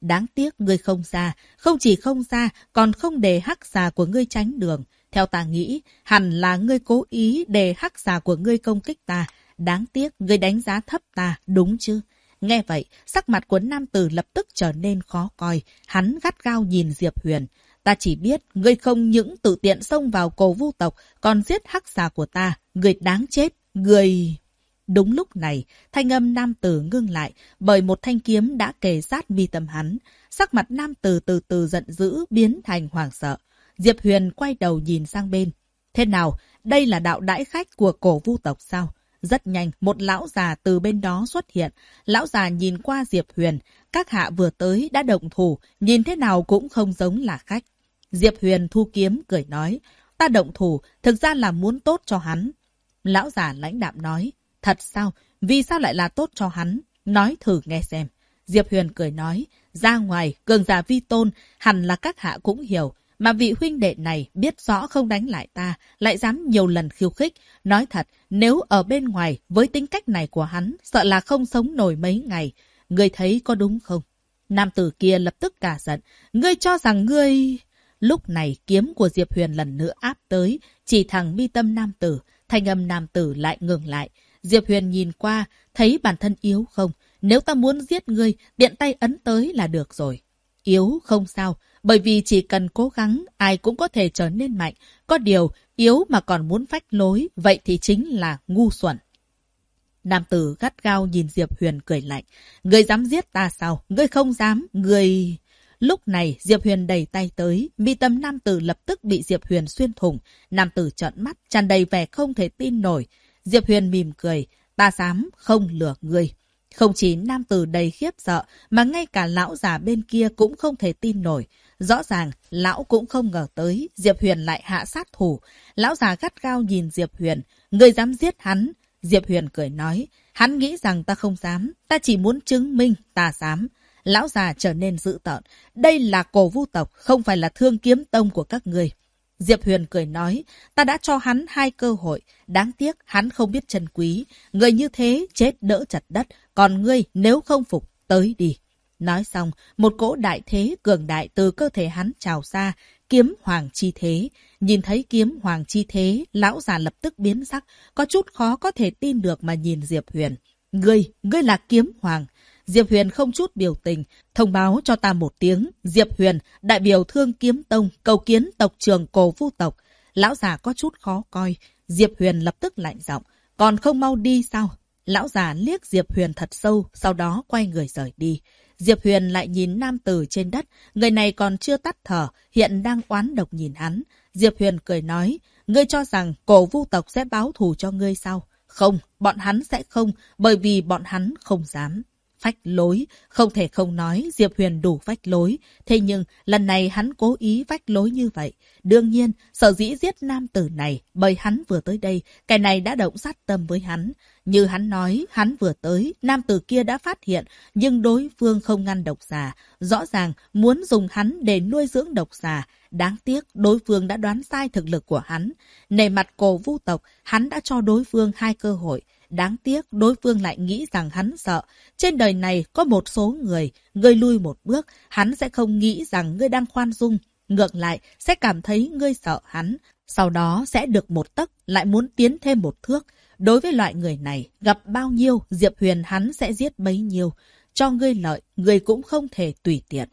Đáng tiếc ngươi không ra, không chỉ không ra, còn không để hắc xà của ngươi tránh đường. Theo ta nghĩ, hẳn là ngươi cố ý để hắc xà của ngươi công kích ta. Đáng tiếc, ngươi đánh giá thấp ta, đúng chứ? Nghe vậy, sắc mặt của nam tử lập tức trở nên khó coi. Hắn gắt gao nhìn Diệp Huyền. Ta chỉ biết, ngươi không những tự tiện xông vào Cổ Vu tộc, còn giết hắc xà của ta. Ngươi đáng chết, ngươi... Đúng lúc này, thanh âm nam tử ngưng lại bởi một thanh kiếm đã kề sát mi tâm hắn. Sắc mặt nam tử từ từ giận dữ biến thành hoảng sợ. Diệp Huyền quay đầu nhìn sang bên. Thế nào, đây là đạo đãi khách của Cổ Vu tộc sao? Rất nhanh, một lão già từ bên đó xuất hiện. Lão già nhìn qua Diệp Huyền. Các hạ vừa tới đã động thủ, nhìn thế nào cũng không giống là khách. Diệp Huyền thu kiếm cười nói. Ta động thủ, thực ra là muốn tốt cho hắn. Lão già lãnh đạm nói. Thật sao? Vì sao lại là tốt cho hắn? Nói thử nghe xem. Diệp Huyền cười nói. Ra ngoài, cường giả vi tôn, hẳn là các hạ cũng hiểu. Mà vị huynh đệ này biết rõ không đánh lại ta, lại dám nhiều lần khiêu khích. Nói thật, nếu ở bên ngoài, với tính cách này của hắn, sợ là không sống nổi mấy ngày. Ngươi thấy có đúng không? Nam tử kia lập tức cả giận. Ngươi cho rằng ngươi... Lúc này kiếm của Diệp Huyền lần nữa áp tới, chỉ thẳng mi tâm nam tử. Thanh âm nam tử lại ngừng lại. Diệp Huyền nhìn qua, thấy bản thân yếu không? Nếu ta muốn giết ngươi, tiện tay ấn tới là được rồi. Yếu không sao, bởi vì chỉ cần cố gắng, ai cũng có thể trở nên mạnh. Có điều, yếu mà còn muốn phách lối, vậy thì chính là ngu xuẩn. Nam tử gắt gao nhìn Diệp Huyền cười lạnh. Ngươi dám giết ta sao? Ngươi không dám, ngươi... Lúc này, Diệp Huyền đẩy tay tới, mi tâm nam tử lập tức bị Diệp Huyền xuyên thủng. Nam tử trợn mắt, tràn đầy vẻ không thể tin nổi. Diệp Huyền mỉm cười, ta dám không lừa ngươi. Không chỉ nam tử đầy khiếp sợ, mà ngay cả lão già bên kia cũng không thể tin nổi. Rõ ràng, lão cũng không ngờ tới, Diệp Huyền lại hạ sát thủ. Lão già gắt gao nhìn Diệp Huyền, ngươi dám giết hắn. Diệp Huyền cười nói, hắn nghĩ rằng ta không dám, ta chỉ muốn chứng minh ta dám. Lão già trở nên dữ tợn, đây là Cổ Vu tộc, không phải là Thương Kiếm Tông của các ngươi. Diệp Huyền cười nói, ta đã cho hắn 2 cơ hội, đáng tiếc hắn không biết trân quý. Người như thế chết đỡ chặt đất, còn ngươi nếu không phục, tới đi. Nói xong, một cỗ đại thế cường đại từ cơ thể hắn trào ra, kiếm hoàng chi thế. Nhìn thấy kiếm hoàng chi thế, lão già lập tức biến sắc, có chút khó có thể tin được mà nhìn Diệp Huyền. Ngươi là kiếm hoàng. Diệp Huyền không chút biểu tình, thông báo cho ta một tiếng. Diệp Huyền, đại biểu Thương Kiếm Tông, cầu kiến tộc trưởng Cổ Vu tộc. Lão già có chút khó coi. Diệp Huyền lập tức lạnh giọng, còn không mau đi sao? Lão già liếc Diệp Huyền thật sâu, sau đó quay người rời đi. Diệp Huyền lại nhìn nam tử trên đất, người này còn chưa tắt thở, hiện đang oán độc nhìn hắn. Diệp Huyền cười nói, ngươi cho rằng Cổ Vu tộc sẽ báo thù cho ngươi sao? Không, bọn hắn sẽ không, bởi vì bọn hắn không dám. Phách lối, không thể không nói Diệp Huyền đủ phách lối. Thế nhưng, lần này hắn cố ý phách lối như vậy. Đương nhiên, sở dĩ giết nam tử này, bởi hắn vừa tới đây, cái này đã động sát tâm với hắn. Như hắn nói, hắn vừa tới, nam tử kia đã phát hiện, nhưng đối phương không ngăn độc xà. Rõ ràng, muốn dùng hắn để nuôi dưỡng độc xà. Đáng tiếc, đối phương đã đoán sai thực lực của hắn. Nề mặt Cổ Vu tộc, hắn đã cho đối phương 2 cơ hội. Đáng tiếc, đối phương lại nghĩ rằng hắn sợ. Trên đời này có một số người, ngươi lui một bước, hắn sẽ không nghĩ rằng ngươi đang khoan dung. Ngược lại, sẽ cảm thấy ngươi sợ hắn. Sau đó sẽ được một tấc, lại muốn tiến thêm một thước. Đối với loại người này, gặp bao nhiêu, Diệp Huyền hắn sẽ giết bấy nhiêu. Cho ngươi lợi, ngươi cũng không thể tùy tiện.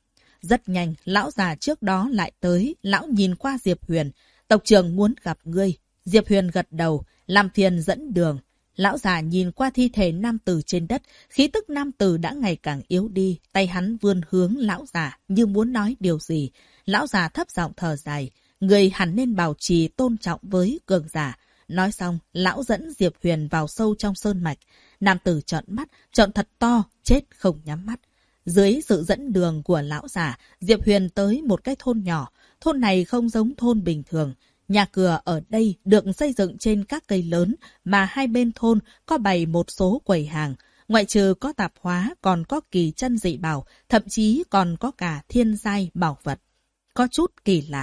Rất nhanh, lão già trước đó lại tới, lão nhìn qua Diệp Huyền. Tộc trưởng muốn gặp ngươi. Diệp Huyền gật đầu, làm phiền dẫn đường. Lão già nhìn qua thi thể nam tử trên đất, khí tức nam tử đã ngày càng yếu đi, tay hắn vươn hướng lão già như muốn nói điều gì. Lão già thấp giọng thở dài, người hẳn nên bảo trì tôn trọng với cường giả. Nói xong, lão dẫn Diệp Huyền vào sâu trong sơn mạch. Nam tử trợn mắt, trợn thật to, chết không nhắm mắt. Dưới sự dẫn đường của lão già, Diệp Huyền tới một cái thôn nhỏ. Thôn này không giống thôn bình thường. Nhà cửa ở đây được xây dựng trên các cây lớn, mà hai bên thôn có bày một số quầy hàng. Ngoại trừ có tạp hóa, còn có kỳ chân dị bảo, thậm chí còn có cả thiên giai bảo vật. Có chút kỳ lạ.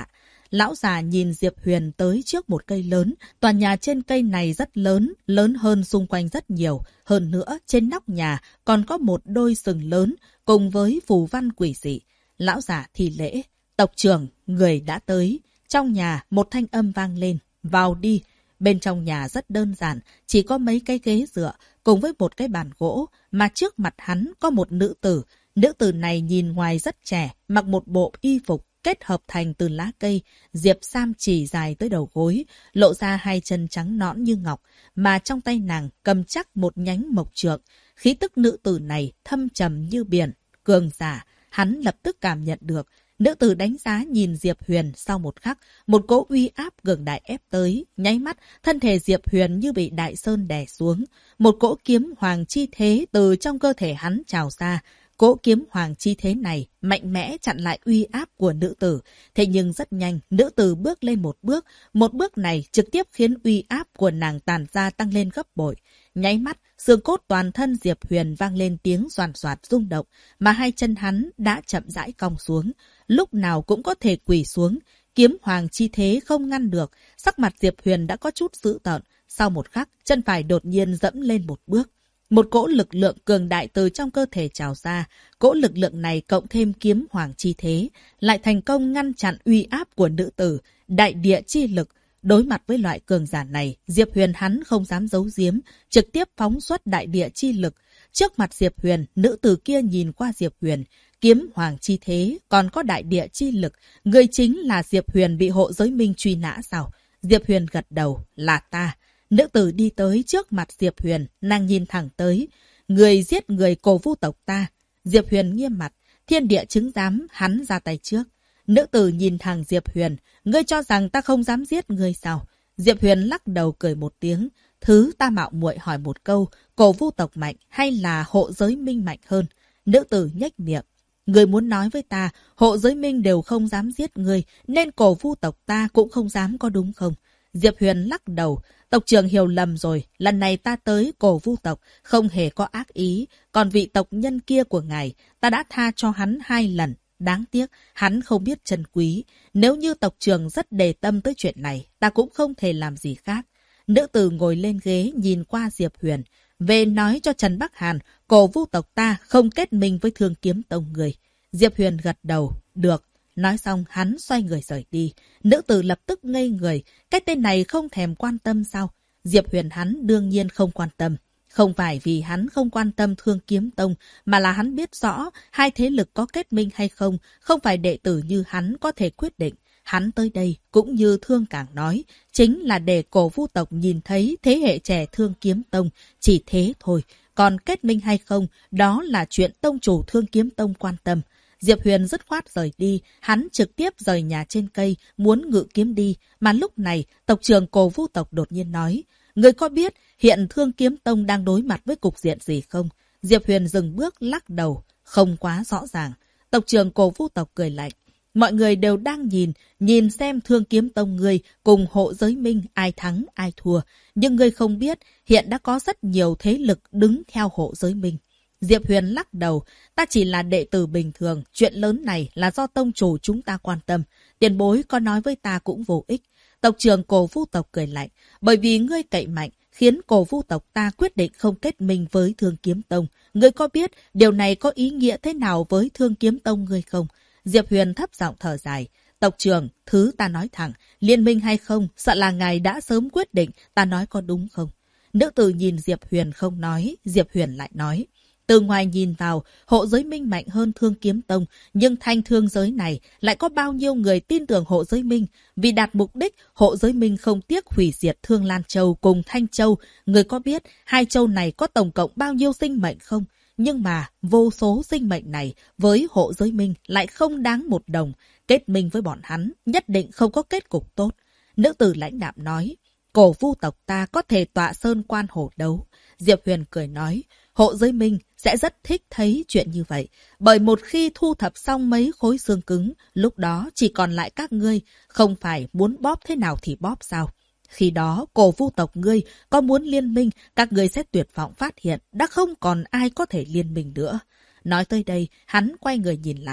Lão già nhìn Diệp Huyền tới trước một cây lớn. Tòa nhà trên cây này rất lớn, lớn hơn xung quanh rất nhiều. Hơn nữa, trên nóc nhà còn có một đôi sừng lớn cùng với phù văn quỷ dị. Lão già thi lễ. Tộc trưởng, người đã tới. Trong nhà, một thanh âm vang lên. Vào đi. Bên trong nhà rất đơn giản, chỉ có mấy cái ghế dựa cùng với một cái bàn gỗ, mà trước mặt hắn có một nữ tử. Nữ tử này nhìn ngoài rất trẻ, mặc một bộ y phục kết hợp thành từ lá cây, diệp sam chỉ dài tới đầu gối, lộ ra hai chân trắng nõn như ngọc, mà trong tay nàng cầm chắc một nhánh mộc trượng. Khí tức nữ tử này thâm trầm như biển, cường giả, hắn lập tức cảm nhận được. Nữ tử đánh giá nhìn Diệp Huyền, sau một khắc, một cỗ uy áp cường đại ép tới, nháy mắt, thân thể Diệp Huyền như bị đại sơn đè xuống. Một cỗ kiếm hoàng chi thế từ trong cơ thể hắn trào ra. Cỗ kiếm hoàng chi thế này mạnh mẽ chặn lại uy áp của nữ tử. Thế nhưng rất nhanh, nữ tử bước lên một bước này trực tiếp khiến uy áp của nàng tàn ra tăng lên gấp bội. Nháy mắt, xương cốt toàn thân Diệp Huyền vang lên tiếng xoàn xoạt rung động, mà hai chân hắn đã chậm rãi cong xuống, lúc nào cũng có thể quỳ xuống. Kiếm hoàng chi thế không ngăn được, sắc mặt Diệp Huyền đã có chút dữ tợn. Sau một khắc, chân phải đột nhiên dẫm lên một bước. Một cỗ lực lượng cường đại từ trong cơ thể trào ra. Cỗ lực lượng này cộng thêm kiếm hoàng chi thế, lại thành công ngăn chặn uy áp của nữ tử, đại địa chi lực. Đối mặt với loại cường giả này, Diệp Huyền hắn không dám giấu giếm, trực tiếp phóng xuất đại địa chi lực. Trước mặt Diệp Huyền, nữ tử kia nhìn qua Diệp Huyền, kiếm hoàng chi thế, còn có đại địa chi lực. Người chính là Diệp Huyền bị hộ giới minh truy nã sao? Diệp Huyền gật đầu, là ta. Nữ tử đi tới trước mặt Diệp Huyền, nàng nhìn thẳng tới. Người giết người Cổ Vu tộc ta. Diệp Huyền nghiêm mặt, thiên địa chứng giám, hắn ra tay trước. Nữ tử nhìn thẳng Diệp Huyền, ngươi cho rằng ta không dám giết ngươi sao? Diệp Huyền lắc đầu cười một tiếng. Thứ ta mạo muội hỏi một câu, Cổ Vu tộc mạnh hay là hộ giới minh mạnh hơn? Nữ tử nhếch miệng. Ngươi muốn nói với ta, hộ giới minh đều không dám giết ngươi, nên Cổ Vu tộc ta cũng không dám có đúng không? Diệp Huyền lắc đầu. Tộc trưởng hiểu lầm rồi, lần này ta tới Cổ Vu tộc, không hề có ác ý. Còn vị tộc nhân kia của ngài, ta đã tha cho hắn 2 lần. Đáng tiếc, hắn không biết trân quý. Nếu như tộc trưởng rất đề tâm tới chuyện này, ta cũng không thể làm gì khác. Nữ tử ngồi lên ghế nhìn qua Diệp Huyền. Về nói cho Trần Bắc Hàn, Cổ Vu tộc ta không kết minh với Thương Kiếm Tông người. Diệp Huyền gật đầu, được. Nói xong hắn xoay người rời đi. Nữ tử lập tức ngây người. Cái tên này không thèm quan tâm sao? Diệp Huyền hắn đương nhiên không quan tâm. Không phải vì hắn không quan tâm Thương Kiếm Tông, mà là hắn biết rõ hai thế lực có kết minh hay không, không phải đệ tử như hắn có thể quyết định. Hắn tới đây, cũng như Thương Cảng nói, chính là để Cổ Vu tộc nhìn thấy thế hệ trẻ Thương Kiếm Tông, chỉ thế thôi. Còn kết minh hay không, đó là chuyện tông chủ Thương Kiếm Tông quan tâm. Diệp Huyền dứt khoát rời đi, hắn trực tiếp rời nhà trên cây, muốn ngự kiếm đi, mà lúc này, tộc trưởng Cổ Vu tộc đột nhiên nói, người có biết hiện Thương Kiếm Tông đang đối mặt với cục diện gì không? Diệp Huyền dừng bước lắc đầu, không quá rõ ràng. Tộc trưởng Cổ Vu tộc cười lạnh, mọi người đều đang nhìn xem Thương Kiếm Tông người cùng hộ giới minh ai thắng ai thua, nhưng người không biết hiện đã có rất nhiều thế lực đứng theo hộ giới minh. Diệp Huyền lắc đầu, ta chỉ là đệ tử bình thường, chuyện lớn này là do tông chủ chúng ta quan tâm, tiền bối có nói với ta cũng vô ích. Tộc trưởng Cổ Vu tộc cười lạnh, bởi vì ngươi cậy mạnh, khiến Cổ Vu tộc ta quyết định không kết minh với Thương Kiếm Tông. Ngươi có biết điều này có ý nghĩa thế nào với Thương Kiếm Tông ngươi không? Diệp Huyền thấp giọng thở dài, tộc trưởng, thứ ta nói thẳng, liên minh hay không, sợ là ngài đã sớm quyết định, ta nói có đúng không? Nữ tử nhìn Diệp Huyền không nói, Diệp Huyền lại nói. Từ ngoài nhìn vào, hộ giới minh mạnh hơn Thương Kiếm Tông, nhưng thanh thương giới này lại có bao nhiêu người tin tưởng hộ giới minh. Vì đạt mục đích, hộ giới minh không tiếc hủy diệt Thương Lan Châu cùng Thanh Châu. Người có biết hai châu này có tổng cộng bao nhiêu sinh mệnh không? Nhưng mà vô số sinh mệnh này với hộ giới minh lại không đáng một đồng. Kết minh với bọn hắn nhất định không có kết cục tốt. Nữ tử lãnh đạm nói, Cổ Vu tộc ta có thể tọa sơn quan hổ đấu. Diệp Huyền cười nói, hộ giới minh sẽ rất thích thấy chuyện như vậy. Bởi một khi thu thập xong mấy khối xương cứng, lúc đó chỉ còn lại các ngươi, không phải muốn bóp thế nào thì bóp sao? Khi đó, Cổ Vu tộc ngươi có muốn liên minh, các ngươi sẽ tuyệt vọng phát hiện đã không còn ai có thể liên minh nữa. Nói tới đây, hắn quay người nhìn lại.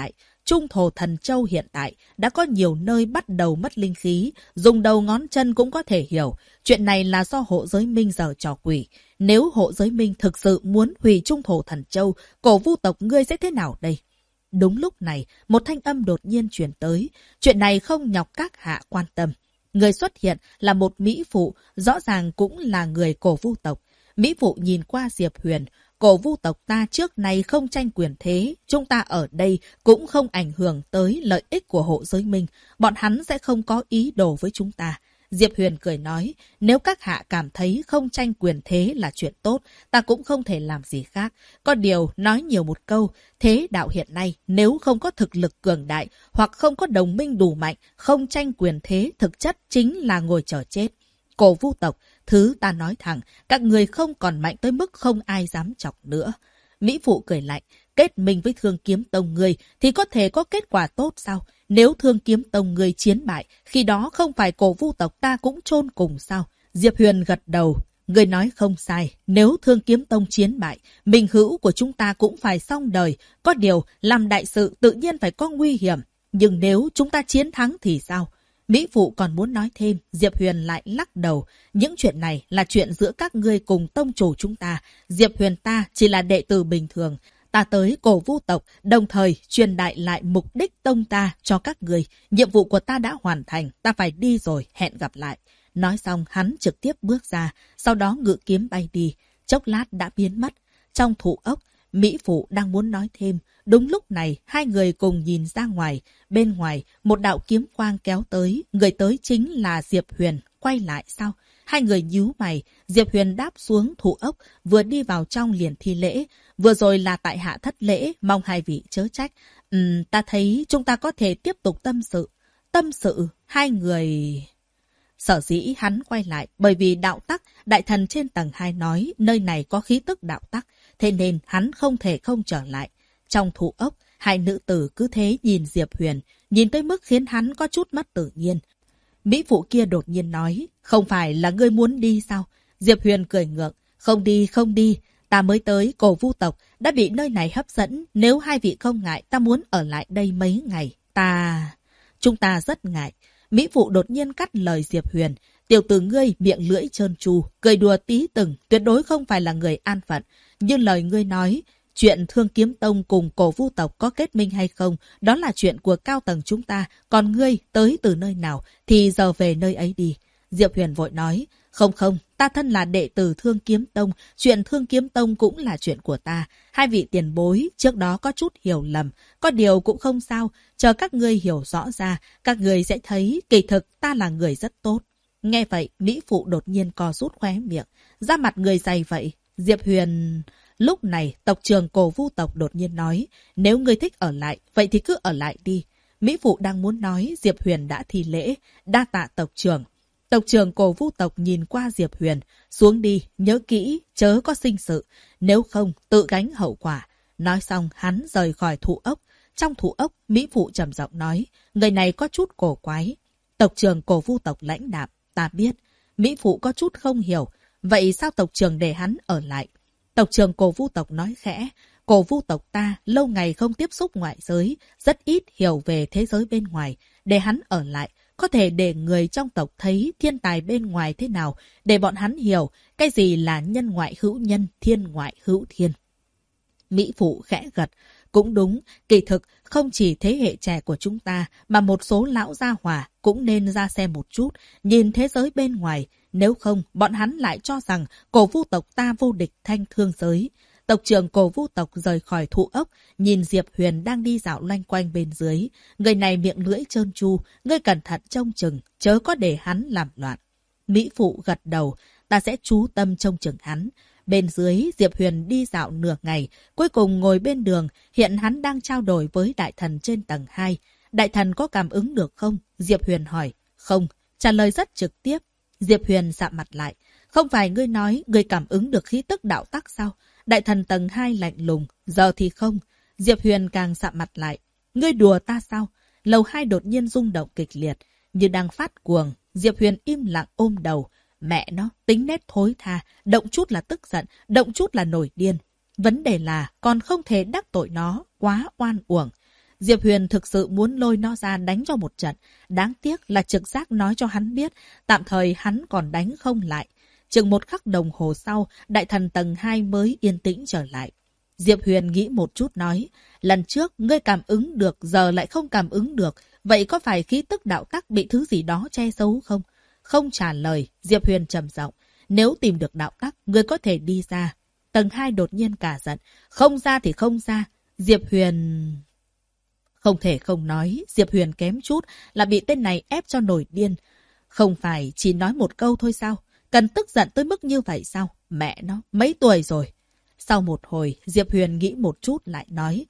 Trung Thổ Thần Châu hiện tại đã có nhiều nơi bắt đầu mất linh khí, dùng đầu ngón chân cũng có thể hiểu. Chuyện này là do Hộ Giới Minh giở trò quỷ. Nếu Hộ Giới Minh thực sự muốn hủy Trung Thổ Thần Châu, Cổ Vu tộc ngươi sẽ thế nào đây? Đúng lúc này, một thanh âm đột nhiên truyền tới. Chuyện này không nhọc các hạ quan tâm. Người xuất hiện là một mỹ phụ, rõ ràng cũng là người Cổ Vu tộc. Mỹ phụ nhìn qua Diệp Huyền. Cổ Vu tộc ta trước nay không tranh quyền thế, chúng ta ở đây cũng không ảnh hưởng tới lợi ích của Hộ Giới Minh, bọn hắn sẽ không có ý đồ với chúng ta. Diệp Huyền cười nói, nếu các hạ cảm thấy không tranh quyền thế là chuyện tốt, ta cũng không thể làm gì khác. Có điều, nói nhiều một câu, thế đạo hiện nay nếu không có thực lực cường đại hoặc không có đồng minh đủ mạnh, không tranh quyền thế thực chất chính là ngồi chờ chết. Cổ Vu tộc, thứ ta nói thẳng, các người không còn mạnh tới mức không ai dám chọc nữa. Mỹ phụ cười lạnh, kết minh với Thương Kiếm Tông người thì có thể có kết quả tốt sao? Nếu Thương Kiếm Tông người chiến bại, khi đó không phải Cổ Vu tộc ta cũng chôn cùng sao? Diệp Huyền gật đầu, người nói không sai, nếu Thương Kiếm Tông chiến bại, minh hữu của chúng ta cũng phải xong đời. Có điều, làm đại sự tự nhiên phải có nguy hiểm, nhưng nếu chúng ta chiến thắng thì sao? Mỹ phụ còn muốn nói thêm, Diệp Huyền lại lắc đầu. Những chuyện này là chuyện giữa các ngươi cùng tông chủ chúng ta. Diệp Huyền ta chỉ là đệ tử bình thường. Ta tới Cổ Vu tộc, đồng thời truyền đại lại mục đích tông ta cho các ngươi. Nhiệm vụ của ta đã hoàn thành, ta phải đi rồi, hẹn gặp lại. Nói xong hắn trực tiếp bước ra, sau đó ngự kiếm bay đi. Chốc lát đã biến mất. Trong thụ ốc, Mỹ phụ đang muốn nói thêm. Đúng lúc này, hai người cùng nhìn ra ngoài. Bên ngoài, một đạo kiếm quang kéo tới. Người tới chính là Diệp Huyền. Quay lại sao? Hai người nhíu mày. Diệp Huyền đáp xuống thụ ốc, vừa đi vào trong liền thi lễ. Vừa rồi là tại hạ thất lễ, mong hai vị chớ trách. Ta thấy chúng ta có thể tiếp tục tâm sự. Tâm sự, hai người... Sở dĩ hắn quay lại, bởi vì đạo tắc, đại thần trên tầng 2 nói nơi này có khí tức đạo tắc, thế nên hắn không thể không trở lại. Trong thụ ốc, hai nữ tử cứ thế nhìn Diệp Huyền, nhìn tới mức khiến hắn có chút mất tự nhiên. Mỹ phụ kia đột nhiên nói, không phải là ngươi muốn đi sao? Diệp Huyền cười ngượng, không đi, không đi, ta mới tới Cổ Vu tộc, đã bị nơi này hấp dẫn, nếu hai vị không ngại, ta muốn ở lại đây mấy ngày. Chúng ta rất ngại. Mỹ phụ đột nhiên cắt lời Diệp Huyền. Tiểu tử ngươi miệng lưỡi trơn tru, cười đùa tí từng, tuyệt đối không phải là người an phận. Như lời ngươi nói, chuyện Thương Kiếm Tông cùng Cổ Vu tộc có kết minh hay không, đó là chuyện của cao tầng chúng ta. Còn ngươi tới từ nơi nào thì giờ về nơi ấy đi. Diệp Huyền vội nói, không, ta thân là đệ tử Thương Kiếm Tông, chuyện Thương Kiếm Tông cũng là chuyện của ta. Hai vị tiền bối trước đó có chút hiểu lầm, có điều cũng không sao, chờ các ngươi hiểu rõ ra, các ngươi sẽ thấy kỳ thực ta là người rất tốt. Nghe vậy, Mỹ phụ đột nhiên co rút khóe miệng, da mặt người dày vậy. Diệp Huyền... Lúc này, tộc trưởng Cổ Vu tộc đột nhiên nói, nếu ngươi thích ở lại, vậy thì cứ ở lại đi. Mỹ phụ đang muốn nói, Diệp Huyền đã thi lễ, đa tạ tộc trưởng. Tộc trưởng Cổ Vu tộc nhìn qua Diệp Huyền, xuống đi, nhớ kỹ, chớ có sinh sự, nếu không tự gánh hậu quả. Nói xong hắn rời khỏi thụ ốc. Trong thụ ốc, Mỹ phụ trầm giọng nói, người này có chút cổ quái. Tộc trưởng Cổ Vu tộc lãnh đạm, ta biết. Mỹ phụ có chút không hiểu, vậy sao tộc trưởng để hắn ở lại? Tộc trưởng Cổ Vu tộc nói khẽ, Cổ Vu tộc ta lâu ngày không tiếp xúc ngoại giới, rất ít hiểu về thế giới bên ngoài, để hắn ở lại. Có thể để người trong tộc thấy thiên tài bên ngoài thế nào, để bọn hắn hiểu cái gì là nhân ngoại hữu nhân, thiên ngoại hữu thiên. Mỹ phụ khẽ gật, cũng đúng, kỳ thực không chỉ thế hệ trẻ của chúng ta mà một số lão gia hỏa cũng nên ra xem một chút, nhìn thế giới bên ngoài, nếu không bọn hắn lại cho rằng Cổ Vu tộc ta vô địch thanh thương giới. Tộc trưởng Cổ Vu tộc rời khỏi thụ ốc, nhìn Diệp Huyền đang đi dạo loanh quanh bên dưới. Người này miệng lưỡi trơn tru, ngươi cẩn thận trông chừng, chớ có để hắn làm loạn. Mỹ phụ gật đầu, ta sẽ chú tâm trông chừng hắn. Bên dưới, Diệp Huyền đi dạo nửa ngày, cuối cùng ngồi bên đường, hiện hắn đang trao đổi với đại thần trên tầng 2. Đại thần có cảm ứng được không? Diệp Huyền hỏi. Không, trả lời rất trực tiếp. Diệp Huyền sạm mặt lại. Không phải ngươi nói ngươi cảm ứng được khí tức đạo tắc sao? Đại thần tầng 2 lạnh lùng. Giờ thì không. Diệp Huyền càng sạm mặt lại. Ngươi đùa ta sao? Lầu 2 đột nhiên rung động kịch liệt. Như đang phát cuồng. Diệp Huyền im lặng ôm đầu. Mẹ nó, tính nét thối tha. Động chút là tức giận. Động chút là nổi điên. Vấn đề là còn không thể đắc tội nó. Quá oan uổng. Diệp Huyền thực sự muốn lôi nó ra đánh cho một trận. Đáng tiếc là trực giác nói cho hắn biết, tạm thời hắn còn đánh không lại. Chừng một khắc đồng hồ sau, đại thần tầng 2 mới yên tĩnh trở lại. Diệp Huyền nghĩ một chút nói, lần trước ngươi cảm ứng được, giờ lại không cảm ứng được. Vậy có phải khí tức đạo tắc bị thứ gì đó che giấu không? Không trả lời, Diệp Huyền trầm giọng, nếu tìm được đạo tắc, ngươi có thể đi ra. Tầng 2 đột nhiên cả giận, không ra thì không ra. Diệp Huyền... Không thể không nói, Diệp Huyền kém chút là bị tên này ép cho nổi điên. Không phải chỉ nói một câu thôi sao? Cần tức giận tới mức như vậy sao? Mẹ nó, mấy tuổi rồi? Sau một hồi, Diệp Huyền nghĩ một chút lại nói,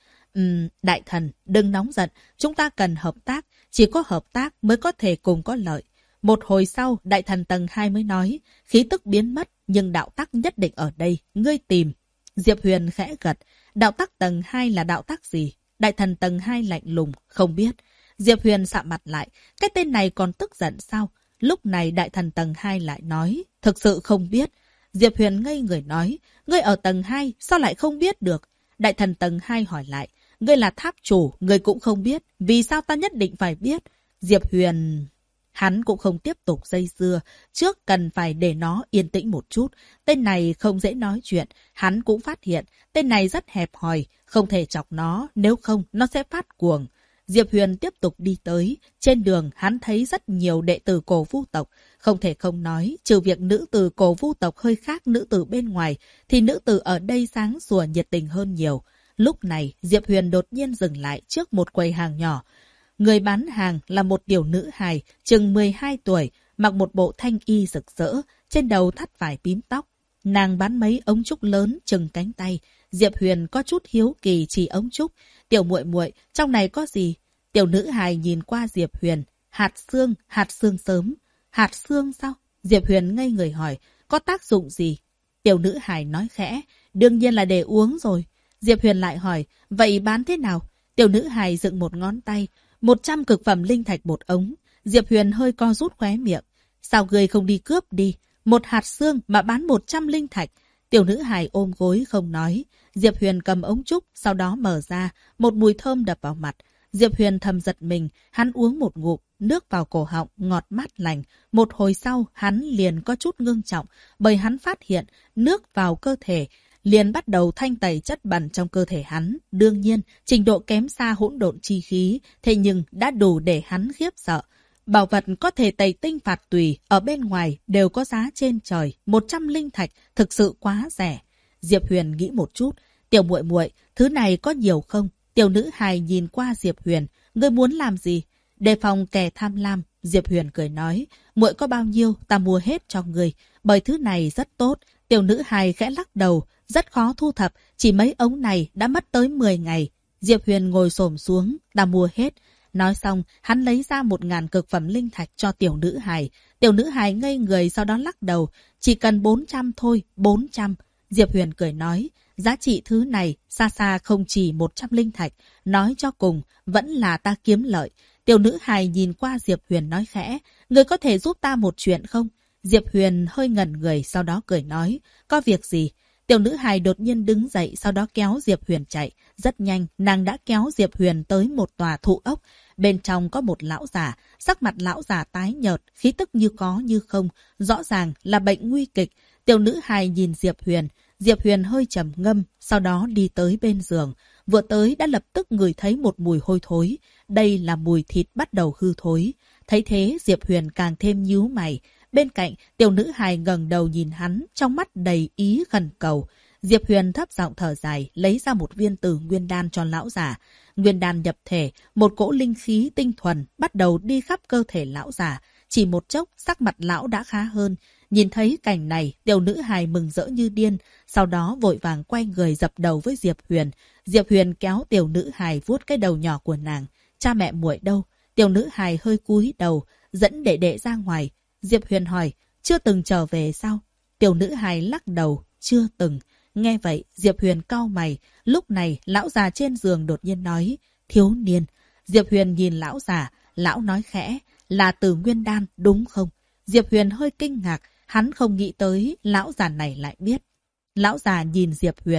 đại thần, đừng nóng giận, chúng ta cần hợp tác, chỉ có hợp tác mới có thể cùng có lợi. Một hồi sau, đại thần tầng 2 mới nói, khí tức biến mất, nhưng đạo tắc nhất định ở đây, ngươi tìm. Diệp Huyền khẽ gật, đạo tắc tầng 2 là đạo tắc gì? Đại thần tầng 2 lạnh lùng, không biết. Diệp Huyền sạm mặt lại, cái tên này còn tức giận sao? Lúc này đại thần tầng 2 lại nói, thực sự không biết. Diệp Huyền ngây người nói, ngươi ở tầng 2, sao lại không biết được? Đại thần tầng 2 hỏi lại, ngươi là tháp chủ, ngươi cũng không biết, vì sao ta nhất định phải biết? Diệp Huyền... Hắn cũng không tiếp tục dây dưa, trước cần phải để nó yên tĩnh một chút. Tên này không dễ nói chuyện, hắn cũng phát hiện, tên này rất hẹp hòi, không thể chọc nó, nếu không nó sẽ phát cuồng. Diệp Huyền tiếp tục đi tới, trên đường hắn thấy rất nhiều đệ tử Cổ Vu tộc, không thể không nói, trừ việc nữ tử Cổ Vu tộc hơi khác nữ tử bên ngoài, thì nữ tử ở đây sáng sủa nhiệt tình hơn nhiều. Lúc này, Diệp Huyền đột nhiên dừng lại trước một quầy hàng nhỏ. Người bán hàng là một tiểu nữ hài, chừng 12 tuổi, mặc một bộ thanh y rực rỡ, trên đầu thắt vải bím tóc. Nàng bán mấy ống trúc lớn chừng cánh tay. Diệp Huyền có chút hiếu kỳ chỉ ống trúc. Tiểu muội muội, trong này có gì? Tiểu nữ hài nhìn qua Diệp Huyền. Hạt xương sớm. Hạt xương sao? Diệp Huyền ngây người hỏi, có tác dụng gì? Tiểu nữ hài nói khẽ, đương nhiên là để uống rồi. Diệp Huyền lại hỏi, vậy bán thế nào? Tiểu nữ hài dựng một ngón tay, 100 cực phẩm linh thạch một ống. Diệp Huyền hơi co rút khóe miệng. Sao ngươi không đi cướp đi? Một hạt xương mà bán 100 linh thạch. Tiểu nữ hài ôm gối không nói. Diệp Huyền cầm ống trúc, sau đó mở ra, một mùi thơm đập vào mặt. Diệp Huyền thầm giật mình, hắn uống một ngụm, nước vào cổ họng, ngọt mát lành. Một hồi sau, hắn liền có chút ngưng trọng, bởi hắn phát hiện nước vào cơ thể liền bắt đầu thanh tẩy chất bẩn trong cơ thể hắn. Đương nhiên, trình độ kém xa hỗn độn chi khí, thế nhưng đã đủ để hắn khiếp sợ. Bảo vật có thể tẩy tinh phạt tùy, ở bên ngoài đều có giá trên trời, 100 linh thạch, thực sự quá rẻ. Diệp Huyền nghĩ một chút, tiểu muội muội, thứ này có nhiều không? Tiểu nữ hài nhìn qua Diệp Huyền, ngươi muốn làm gì? Đề phòng kẻ tham lam, Diệp Huyền cười nói, muội có bao nhiêu ta mua hết cho ngươi, bởi thứ này rất tốt. Tiểu nữ hài khẽ lắc đầu, rất khó thu thập, chỉ mấy ống này đã mất tới 10 ngày. Diệp Huyền ngồi xổm xuống, ta mua hết. Nói xong, hắn lấy ra 1000 cực phẩm linh thạch cho tiểu nữ hài. Tiểu nữ hài ngây người sau đó lắc đầu, chỉ cần 400 thôi, 400. Diệp Huyền cười nói, giá trị thứ này xa xa không chỉ 100 linh thạch, nói cho cùng, vẫn là ta kiếm lợi. Tiểu nữ hài nhìn qua Diệp Huyền nói khẽ, người có thể giúp ta một chuyện không? Diệp Huyền hơi ngẩn người, sau đó cười nói, có việc gì? Tiểu nữ hài đột nhiên đứng dậy, sau đó kéo Diệp Huyền chạy. Rất nhanh, nàng đã kéo Diệp Huyền tới một tòa thụ ốc. Bên trong có một lão già, sắc mặt lão già tái nhợt, khí tức như có như không, rõ ràng là bệnh nguy kịch. Tiểu nữ hài nhìn Diệp Huyền hơi trầm ngâm, sau đó đi tới bên giường. Vừa tới đã lập tức ngửi thấy một mùi hôi thối. Đây là mùi thịt bắt đầu hư thối. Thấy thế, Diệp Huyền càng thêm nhíu mày. Bên cạnh, tiểu nữ hài ngẩng đầu nhìn hắn, trong mắt đầy ý khẩn cầu. Diệp Huyền thấp giọng thở dài, lấy ra một viên tử nguyên đan cho lão già. Nguyên đan nhập thể, một cỗ linh khí tinh thuần bắt đầu đi khắp cơ thể lão già. Chỉ một chốc, sắc mặt lão đã khá hơn. Nhìn thấy cảnh này, tiểu nữ hài mừng rỡ như điên, sau đó vội vàng quay người dập đầu với Diệp Huyền. Diệp Huyền kéo tiểu nữ hài vuốt cái đầu nhỏ của nàng. Cha mẹ muội đâu? Tiểu nữ hài hơi cúi đầu, dẫn đệ đệ ra ngoài. Diệp Huyền hỏi, chưa từng trở về sao? Tiểu nữ hài lắc đầu, chưa từng. Nghe vậy, Diệp Huyền cau mày. Lúc này, lão già trên giường đột nhiên nói, thiếu niên. Diệp Huyền nhìn lão già, lão nói khẽ, là từ nguyên đan, đúng không? Diệp Huyền hơi kinh ngạc, hắn không nghĩ tới lão già này lại biết. Lão già nhìn Diệp Huyền,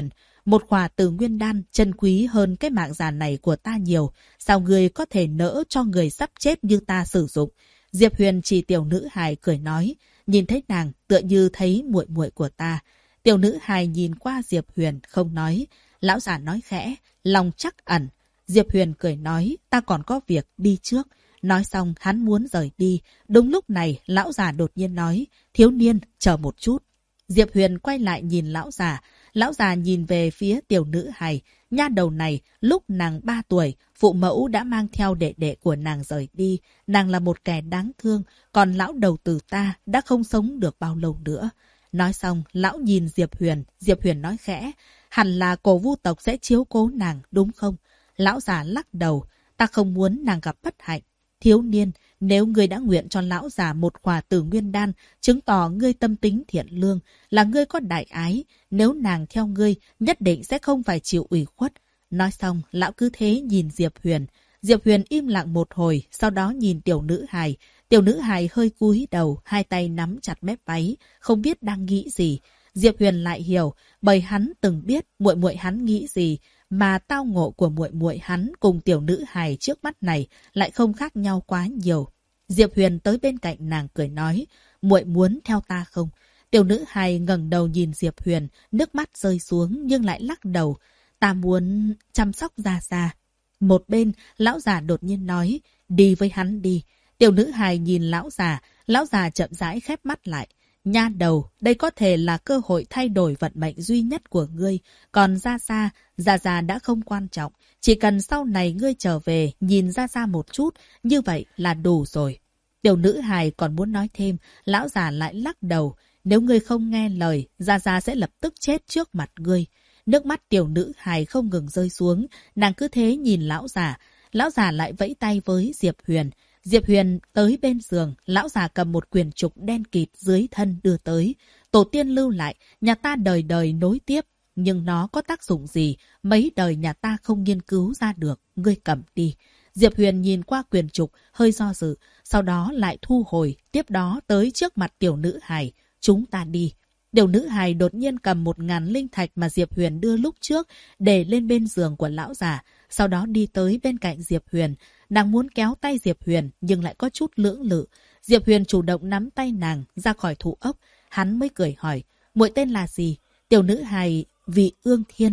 một khỏa Tử Nguyên Đan chân quý hơn cái mạng già này của ta nhiều. Sao ngươi có thể nỡ cho người sắp chết như ta sử dụng? Diệp Huyền chỉ tiểu nữ hài cười nói, nhìn thấy nàng tựa như thấy muội muội của ta. Tiểu nữ hài nhìn qua Diệp Huyền không nói. Lão già nói khẽ, lòng chắc ẩn. Diệp Huyền cười nói, ta còn có việc đi trước. Nói xong hắn muốn rời đi. Đúng lúc này lão già đột nhiên nói, thiếu niên chờ một chút. Diệp Huyền quay lại nhìn lão già. Lão già nhìn về phía tiểu nữ hài. Nha đầu này lúc nàng 3 tuổi, phụ mẫu đã mang theo đệ đệ của nàng rời đi. Nàng là một kẻ đáng thương, còn lão đầu tử ta đã không sống được bao lâu nữa. Nói xong lão nhìn Diệp Huyền. Diệp Huyền nói khẽ, hẳn là Cổ Vu tộc sẽ chiếu cố nàng đúng không? Lão già lắc đầu, ta không muốn nàng gặp bất hạnh. Thiếu niên, nếu ngươi đã nguyện cho lão già một khỏa Tử Nguyên Đan, chứng tỏ ngươi tâm tính thiện lương, là ngươi có đại ái. Nếu nàng theo ngươi, nhất định sẽ không phải chịu ủy khuất. Nói xong, lão cứ thế nhìn Diệp Huyền. Diệp Huyền im lặng một hồi, sau đó nhìn tiểu nữ hài. Tiểu nữ hài hơi cúi đầu, hai tay nắm chặt mép váy, không biết đang nghĩ gì. Diệp Huyền lại hiểu, bởi hắn từng biết muội muội hắn nghĩ gì, mà tao ngộ của muội muội hắn cùng tiểu nữ hài trước mắt này lại không khác nhau quá nhiều. Diệp Huyền tới bên cạnh nàng cười nói, muội muốn theo ta không? Tiểu nữ hài ngẩng đầu nhìn Diệp Huyền, nước mắt rơi xuống nhưng lại lắc đầu, ta muốn chăm sóc Gia Gia. Một bên, lão già đột nhiên nói, đi với hắn đi. Tiểu nữ hài nhìn lão già chậm rãi khép mắt lại. Nha đầu, đây có thể là cơ hội thay đổi vận mệnh duy nhất của ngươi. Còn Gia Gia đã không quan trọng. Chỉ cần sau này ngươi trở về, nhìn Gia Gia một chút, như vậy là đủ rồi. Tiểu nữ hài còn muốn nói thêm, lão già lại lắc đầu. Nếu ngươi không nghe lời, Gia Gia sẽ lập tức chết trước mặt ngươi. Nước mắt tiểu nữ hài không ngừng rơi xuống, nàng cứ thế nhìn lão già. Lão già lại vẫy tay với Diệp Huyền. Diệp Huyền tới bên giường, lão già cầm một quyển trục đen kịt dưới thân đưa tới. Tổ tiên lưu lại, nhà ta đời đời nối tiếp, nhưng nó có tác dụng gì, mấy đời nhà ta không nghiên cứu ra được, ngươi cầm đi. Diệp Huyền nhìn qua quyển trục, hơi do dự, sau đó lại thu hồi, tiếp đó tới trước mặt tiểu nữ hài, chúng ta đi. Tiểu nữ hài đột nhiên cầm 1000 linh thạch mà Diệp Huyền đưa lúc trước, để lên bên giường của lão già, sau đó đi tới bên cạnh Diệp Huyền. Nàng muốn kéo tay Diệp Huyền nhưng lại có chút lưỡng lự. Diệp Huyền chủ động nắm tay nàng ra khỏi thủ ốc. Hắn mới cười hỏi, muội tên là gì? Tiểu nữ hài Vị Ương Thiên.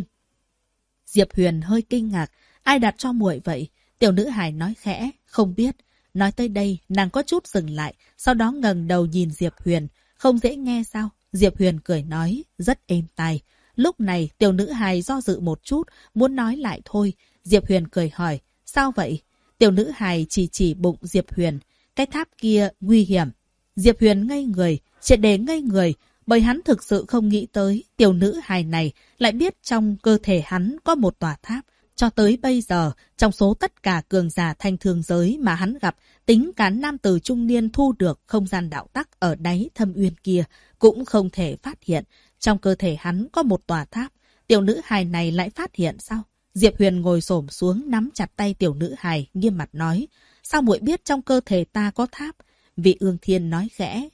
Diệp Huyền hơi kinh ngạc, ai đặt cho muội vậy? Tiểu nữ hài nói khẽ, không biết. Nói tới đây, nàng có chút dừng lại, sau đó ngẩng đầu nhìn Diệp Huyền. Không dễ nghe sao? Diệp Huyền cười nói, rất êm tai. Lúc này, tiểu nữ hài do dự một chút, muốn nói lại thôi. Diệp Huyền cười hỏi, sao vậy? Tiểu nữ hài chỉ bụng Diệp Huyền. Cái tháp kia nguy hiểm. Diệp Huyền ngây người, triệt để ngây người, bởi hắn thực sự không nghĩ tới tiểu nữ hài này lại biết trong cơ thể hắn có một tòa tháp. Cho tới bây giờ, trong số tất cả cường giả thanh thương giới mà hắn gặp, tính cả nam tử trung niên thu được không gian đạo tắc ở đáy thâm uyên kia, cũng không thể phát hiện. Trong cơ thể hắn có một tòa tháp. Tiểu nữ hài này lại phát hiện sao? Diệp Huyền ngồi xổm xuống nắm chặt tay tiểu nữ hài, nghiêm mặt nói, sao muội biết trong cơ thể ta có tháp? Vị Ương Thiên nói khẽ,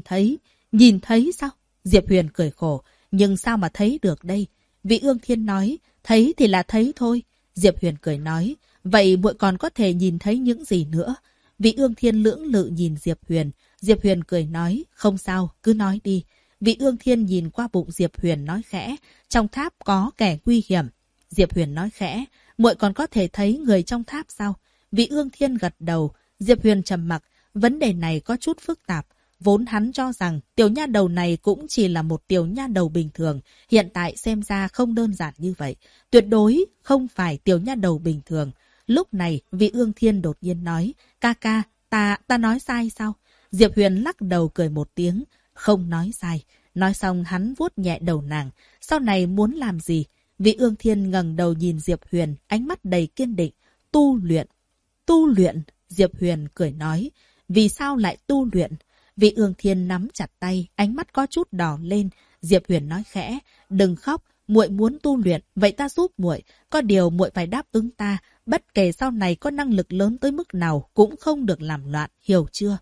nhìn thấy sao? Diệp Huyền cười khổ, nhưng sao mà thấy được đây? Vị Ương Thiên nói, thấy thì là thấy thôi. Diệp Huyền cười nói, vậy muội còn có thể nhìn thấy những gì nữa? Vị Ương Thiên lưỡng lự nhìn Diệp Huyền. Diệp Huyền cười nói, không sao, cứ nói đi. Vị Ương Thiên nhìn qua bụng Diệp Huyền nói khẽ, trong tháp có kẻ nguy hiểm. Diệp Huyền nói khẽ, muội còn có thể thấy người trong tháp sao? Vị Ương Thiên gật đầu. Diệp Huyền trầm mặc, vấn đề này có chút phức tạp. Vốn hắn cho rằng tiểu nha đầu này cũng chỉ là một tiểu nha đầu bình thường. Hiện tại xem ra không đơn giản như vậy. Tuyệt đối không phải tiểu nha đầu bình thường. Lúc này, Vị Ương Thiên đột nhiên nói, ca, ta nói sai sao? Diệp Huyền lắc đầu cười một tiếng, không nói sai. Nói xong hắn vuốt nhẹ đầu nàng. Sau này muốn làm gì? Vị Ương Thiên ngẩng đầu nhìn Diệp Huyền, ánh mắt đầy kiên định. Tu luyện. Tu luyện? Diệp Huyền cười nói. Vì sao lại tu luyện? Vị Ương Thiên nắm chặt tay, ánh mắt có chút đỏ lên. Diệp Huyền nói khẽ, đừng khóc, muội muốn tu luyện, vậy ta giúp muội. Có điều muội phải đáp ứng ta, bất kể sau này có năng lực lớn tới mức nào cũng không được làm loạn, hiểu chưa?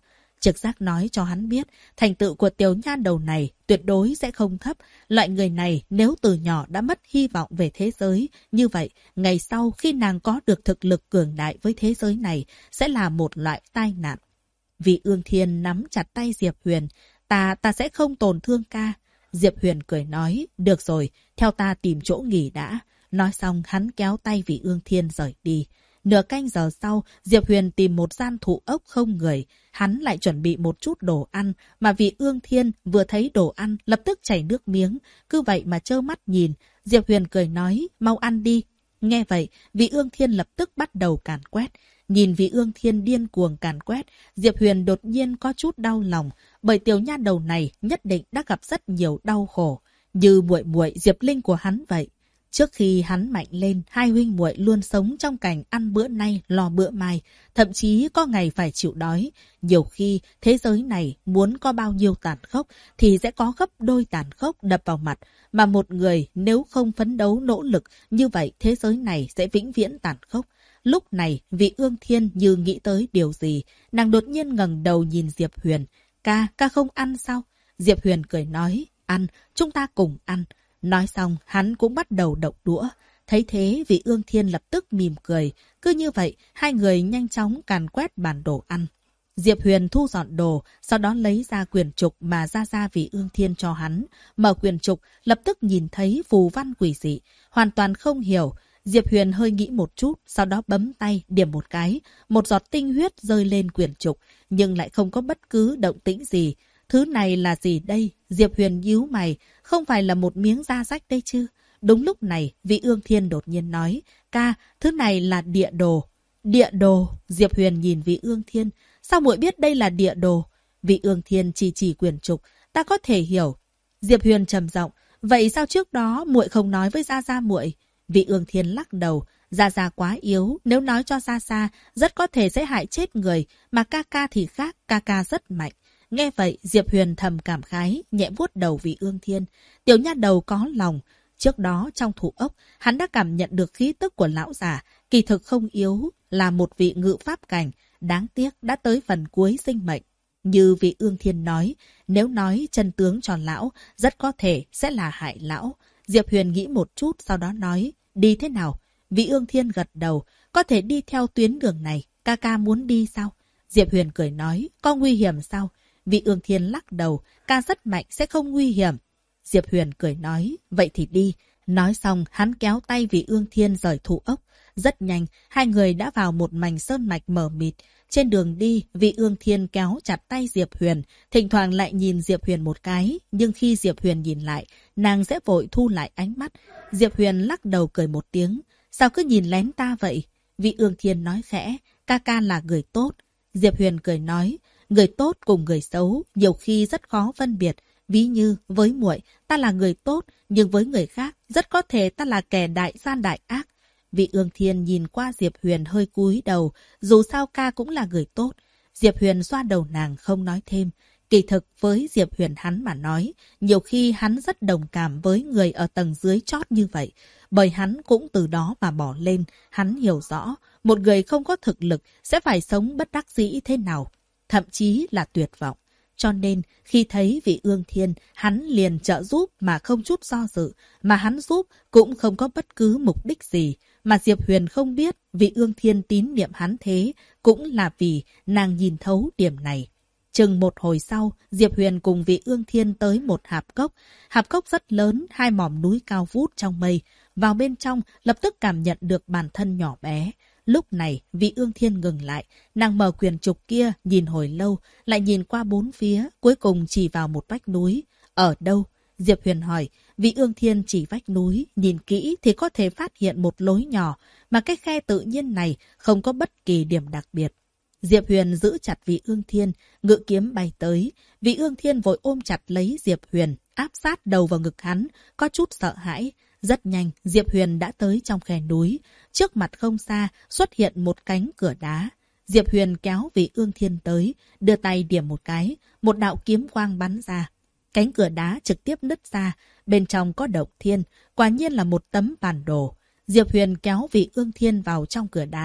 Trực giác nói cho hắn biết, thành tựu của tiểu nha đầu này tuyệt đối sẽ không thấp. Loại người này nếu từ nhỏ đã mất hy vọng về thế giới, như vậy, ngày sau khi nàng có được thực lực cường đại với thế giới này, sẽ là một loại tai nạn. Vị Ương Thiên nắm chặt tay Diệp Huyền. Ta sẽ không tổn thương ca. Diệp Huyền cười nói, được rồi, theo ta tìm chỗ nghỉ đã. Nói xong hắn kéo tay Vị Ương Thiên rời đi. Nửa canh giờ sau, Diệp Huyền tìm một gian thụ ốc không người. Hắn lại chuẩn bị một chút đồ ăn, mà Vị Ương Thiên vừa thấy đồ ăn lập tức chảy nước miếng. Cứ vậy mà trơ mắt nhìn. Diệp Huyền cười nói, mau ăn đi. Nghe vậy, Vị Ương Thiên lập tức bắt đầu càn quét. Nhìn Vị Ương Thiên điên cuồng càn quét, Diệp Huyền đột nhiên có chút đau lòng, bởi tiểu nha đầu này nhất định đã gặp rất nhiều đau khổ, như muội muội Diệp Linh của hắn vậy. Trước khi hắn mạnh lên, hai huynh muội luôn sống trong cảnh ăn bữa nay lo bữa mai, thậm chí có ngày phải chịu đói. Nhiều khi thế giới này muốn có bao nhiêu tàn khốc thì sẽ có gấp đôi tàn khốc đập vào mặt, mà một người nếu không phấn đấu nỗ lực, như vậy thế giới này sẽ vĩnh viễn tàn khốc. Lúc này, Vị Ương Thiên như nghĩ tới điều gì, nàng đột nhiên ngẩng đầu nhìn Diệp Huyền. Ca không ăn sao? Diệp Huyền cười nói, ăn, chúng ta cùng ăn. Nói xong, hắn cũng bắt đầu động đũa. Thấy thế, Vị Ương Thiên lập tức mỉm cười. Cứ như vậy, hai người nhanh chóng càn quét bàn đồ ăn. Diệp Huyền thu dọn đồ, sau đó lấy ra quyển trục mà ra Vị Ương Thiên cho hắn. Mở quyển trục, lập tức nhìn thấy phù văn quỷ dị, hoàn toàn không hiểu. Diệp Huyền hơi nghĩ một chút, sau đó bấm tay, điểm một cái. Một giọt tinh huyết rơi lên quyển trục, nhưng lại không có bất cứ động tĩnh gì. Thứ này là gì đây? Diệp Huyền nhíu mày, không phải là một miếng da rách đây chứ? Đúng lúc này, Vị Ương Thiên đột nhiên nói, ca, thứ này là địa đồ. Địa đồ? Diệp Huyền nhìn Vị Ương Thiên, sao muội biết đây là địa đồ? Vị Ương Thiên chỉ quyển trục, ta có thể hiểu. Diệp Huyền trầm giọng, vậy sao trước đó muội không nói với Gia muội? Vị Ương Thiên lắc đầu, Gia quá yếu, nếu nói cho Gia rất có thể sẽ hại chết người, mà ca thì khác, ca rất mạnh. Nghe vậy, Diệp Huyền thầm cảm khái, nhẹ vuốt đầu Vị Ương Thiên. Tiểu nha đầu có lòng. Trước đó, trong thụ ốc, hắn đã cảm nhận được khí tức của lão già, kỳ thực không yếu, là một vị ngự pháp cảnh, đáng tiếc đã tới phần cuối sinh mệnh. Như Vị Ương Thiên nói, nếu nói chân tướng cho lão, rất có thể sẽ là hại lão. Diệp Huyền nghĩ một chút, sau đó nói, đi thế nào? Vị Ương Thiên gật đầu, có thể đi theo tuyến đường này, ca muốn đi sao? Diệp Huyền cười nói, có nguy hiểm sao? Vị Ương Thiên lắc đầu, ca rất mạnh sẽ không nguy hiểm. Diệp Huyền cười nói, vậy thì đi. Nói xong, hắn kéo tay Vị Ương Thiên rời thụ ốc. Rất nhanh, hai người đã vào một mảnh sơn mạch mờ mịt. Trên đường đi, Vị Ương Thiên kéo chặt tay Diệp Huyền, thỉnh thoảng lại nhìn Diệp Huyền một cái. Nhưng khi Diệp Huyền nhìn lại, nàng sẽ vội thu lại ánh mắt. Diệp Huyền lắc đầu cười một tiếng. Sao cứ nhìn lén ta vậy? Vị Ương Thiên nói khẽ, ca là người tốt. Diệp Huyền cười nói, người tốt cùng người xấu, nhiều khi rất khó phân biệt. Ví như, với muội, ta là người tốt, nhưng với người khác, rất có thể ta là kẻ đại gian đại ác. Vị Ương Thiên nhìn qua Diệp Huyền hơi cúi đầu, dù sao ca cũng là người tốt. Diệp Huyền xoa đầu nàng không nói thêm. Kỳ thực với Diệp Huyền hắn mà nói, nhiều khi hắn rất đồng cảm với người ở tầng dưới chót như vậy. Bởi hắn cũng từ đó mà bỏ lên, hắn hiểu rõ, một người không có thực lực sẽ phải sống bất đắc dĩ thế nào, thậm chí là tuyệt vọng. Cho nên, khi thấy Vị Ương Thiên, hắn liền trợ giúp mà không chút do dự, mà hắn giúp cũng không có bất cứ mục đích gì. Mà Diệp Huyền không biết Vị Ương Thiên tín niệm hắn thế, cũng là vì nàng nhìn thấu điểm này. Chừng một hồi sau, Diệp Huyền cùng Vị Ương Thiên tới một hạp cốc. Hạp cốc rất lớn, hai mỏm núi cao vút trong mây. Vào bên trong, lập tức cảm nhận được bản thân nhỏ bé. Lúc này, Vị Ương Thiên ngừng lại, nàng mở quyển trục kia, nhìn hồi lâu, lại nhìn qua bốn phía, cuối cùng chỉ vào một vách núi. Ở đâu? Diệp Huyền hỏi. Vị Ương Thiên chỉ vách núi, nhìn kỹ thì có thể phát hiện một lối nhỏ, mà cái khe tự nhiên này không có bất kỳ điểm đặc biệt. Diệp Huyền giữ chặt Vị Ương Thiên, ngự kiếm bay tới. Vị Ương Thiên vội ôm chặt lấy Diệp Huyền, áp sát đầu vào ngực hắn, có chút sợ hãi. Rất nhanh, Diệp Huyền đã tới trong khe núi. Trước mặt không xa, xuất hiện một cánh cửa đá. Diệp Huyền kéo Vị Ương Thiên tới, đưa tay điểm một cái, một đạo kiếm quang bắn ra. Cánh cửa đá trực tiếp nứt ra, bên trong có động thiên, quả nhiên là một tấm bản đồ. Diệp Huyền kéo Vị Ương Thiên vào trong cửa đá.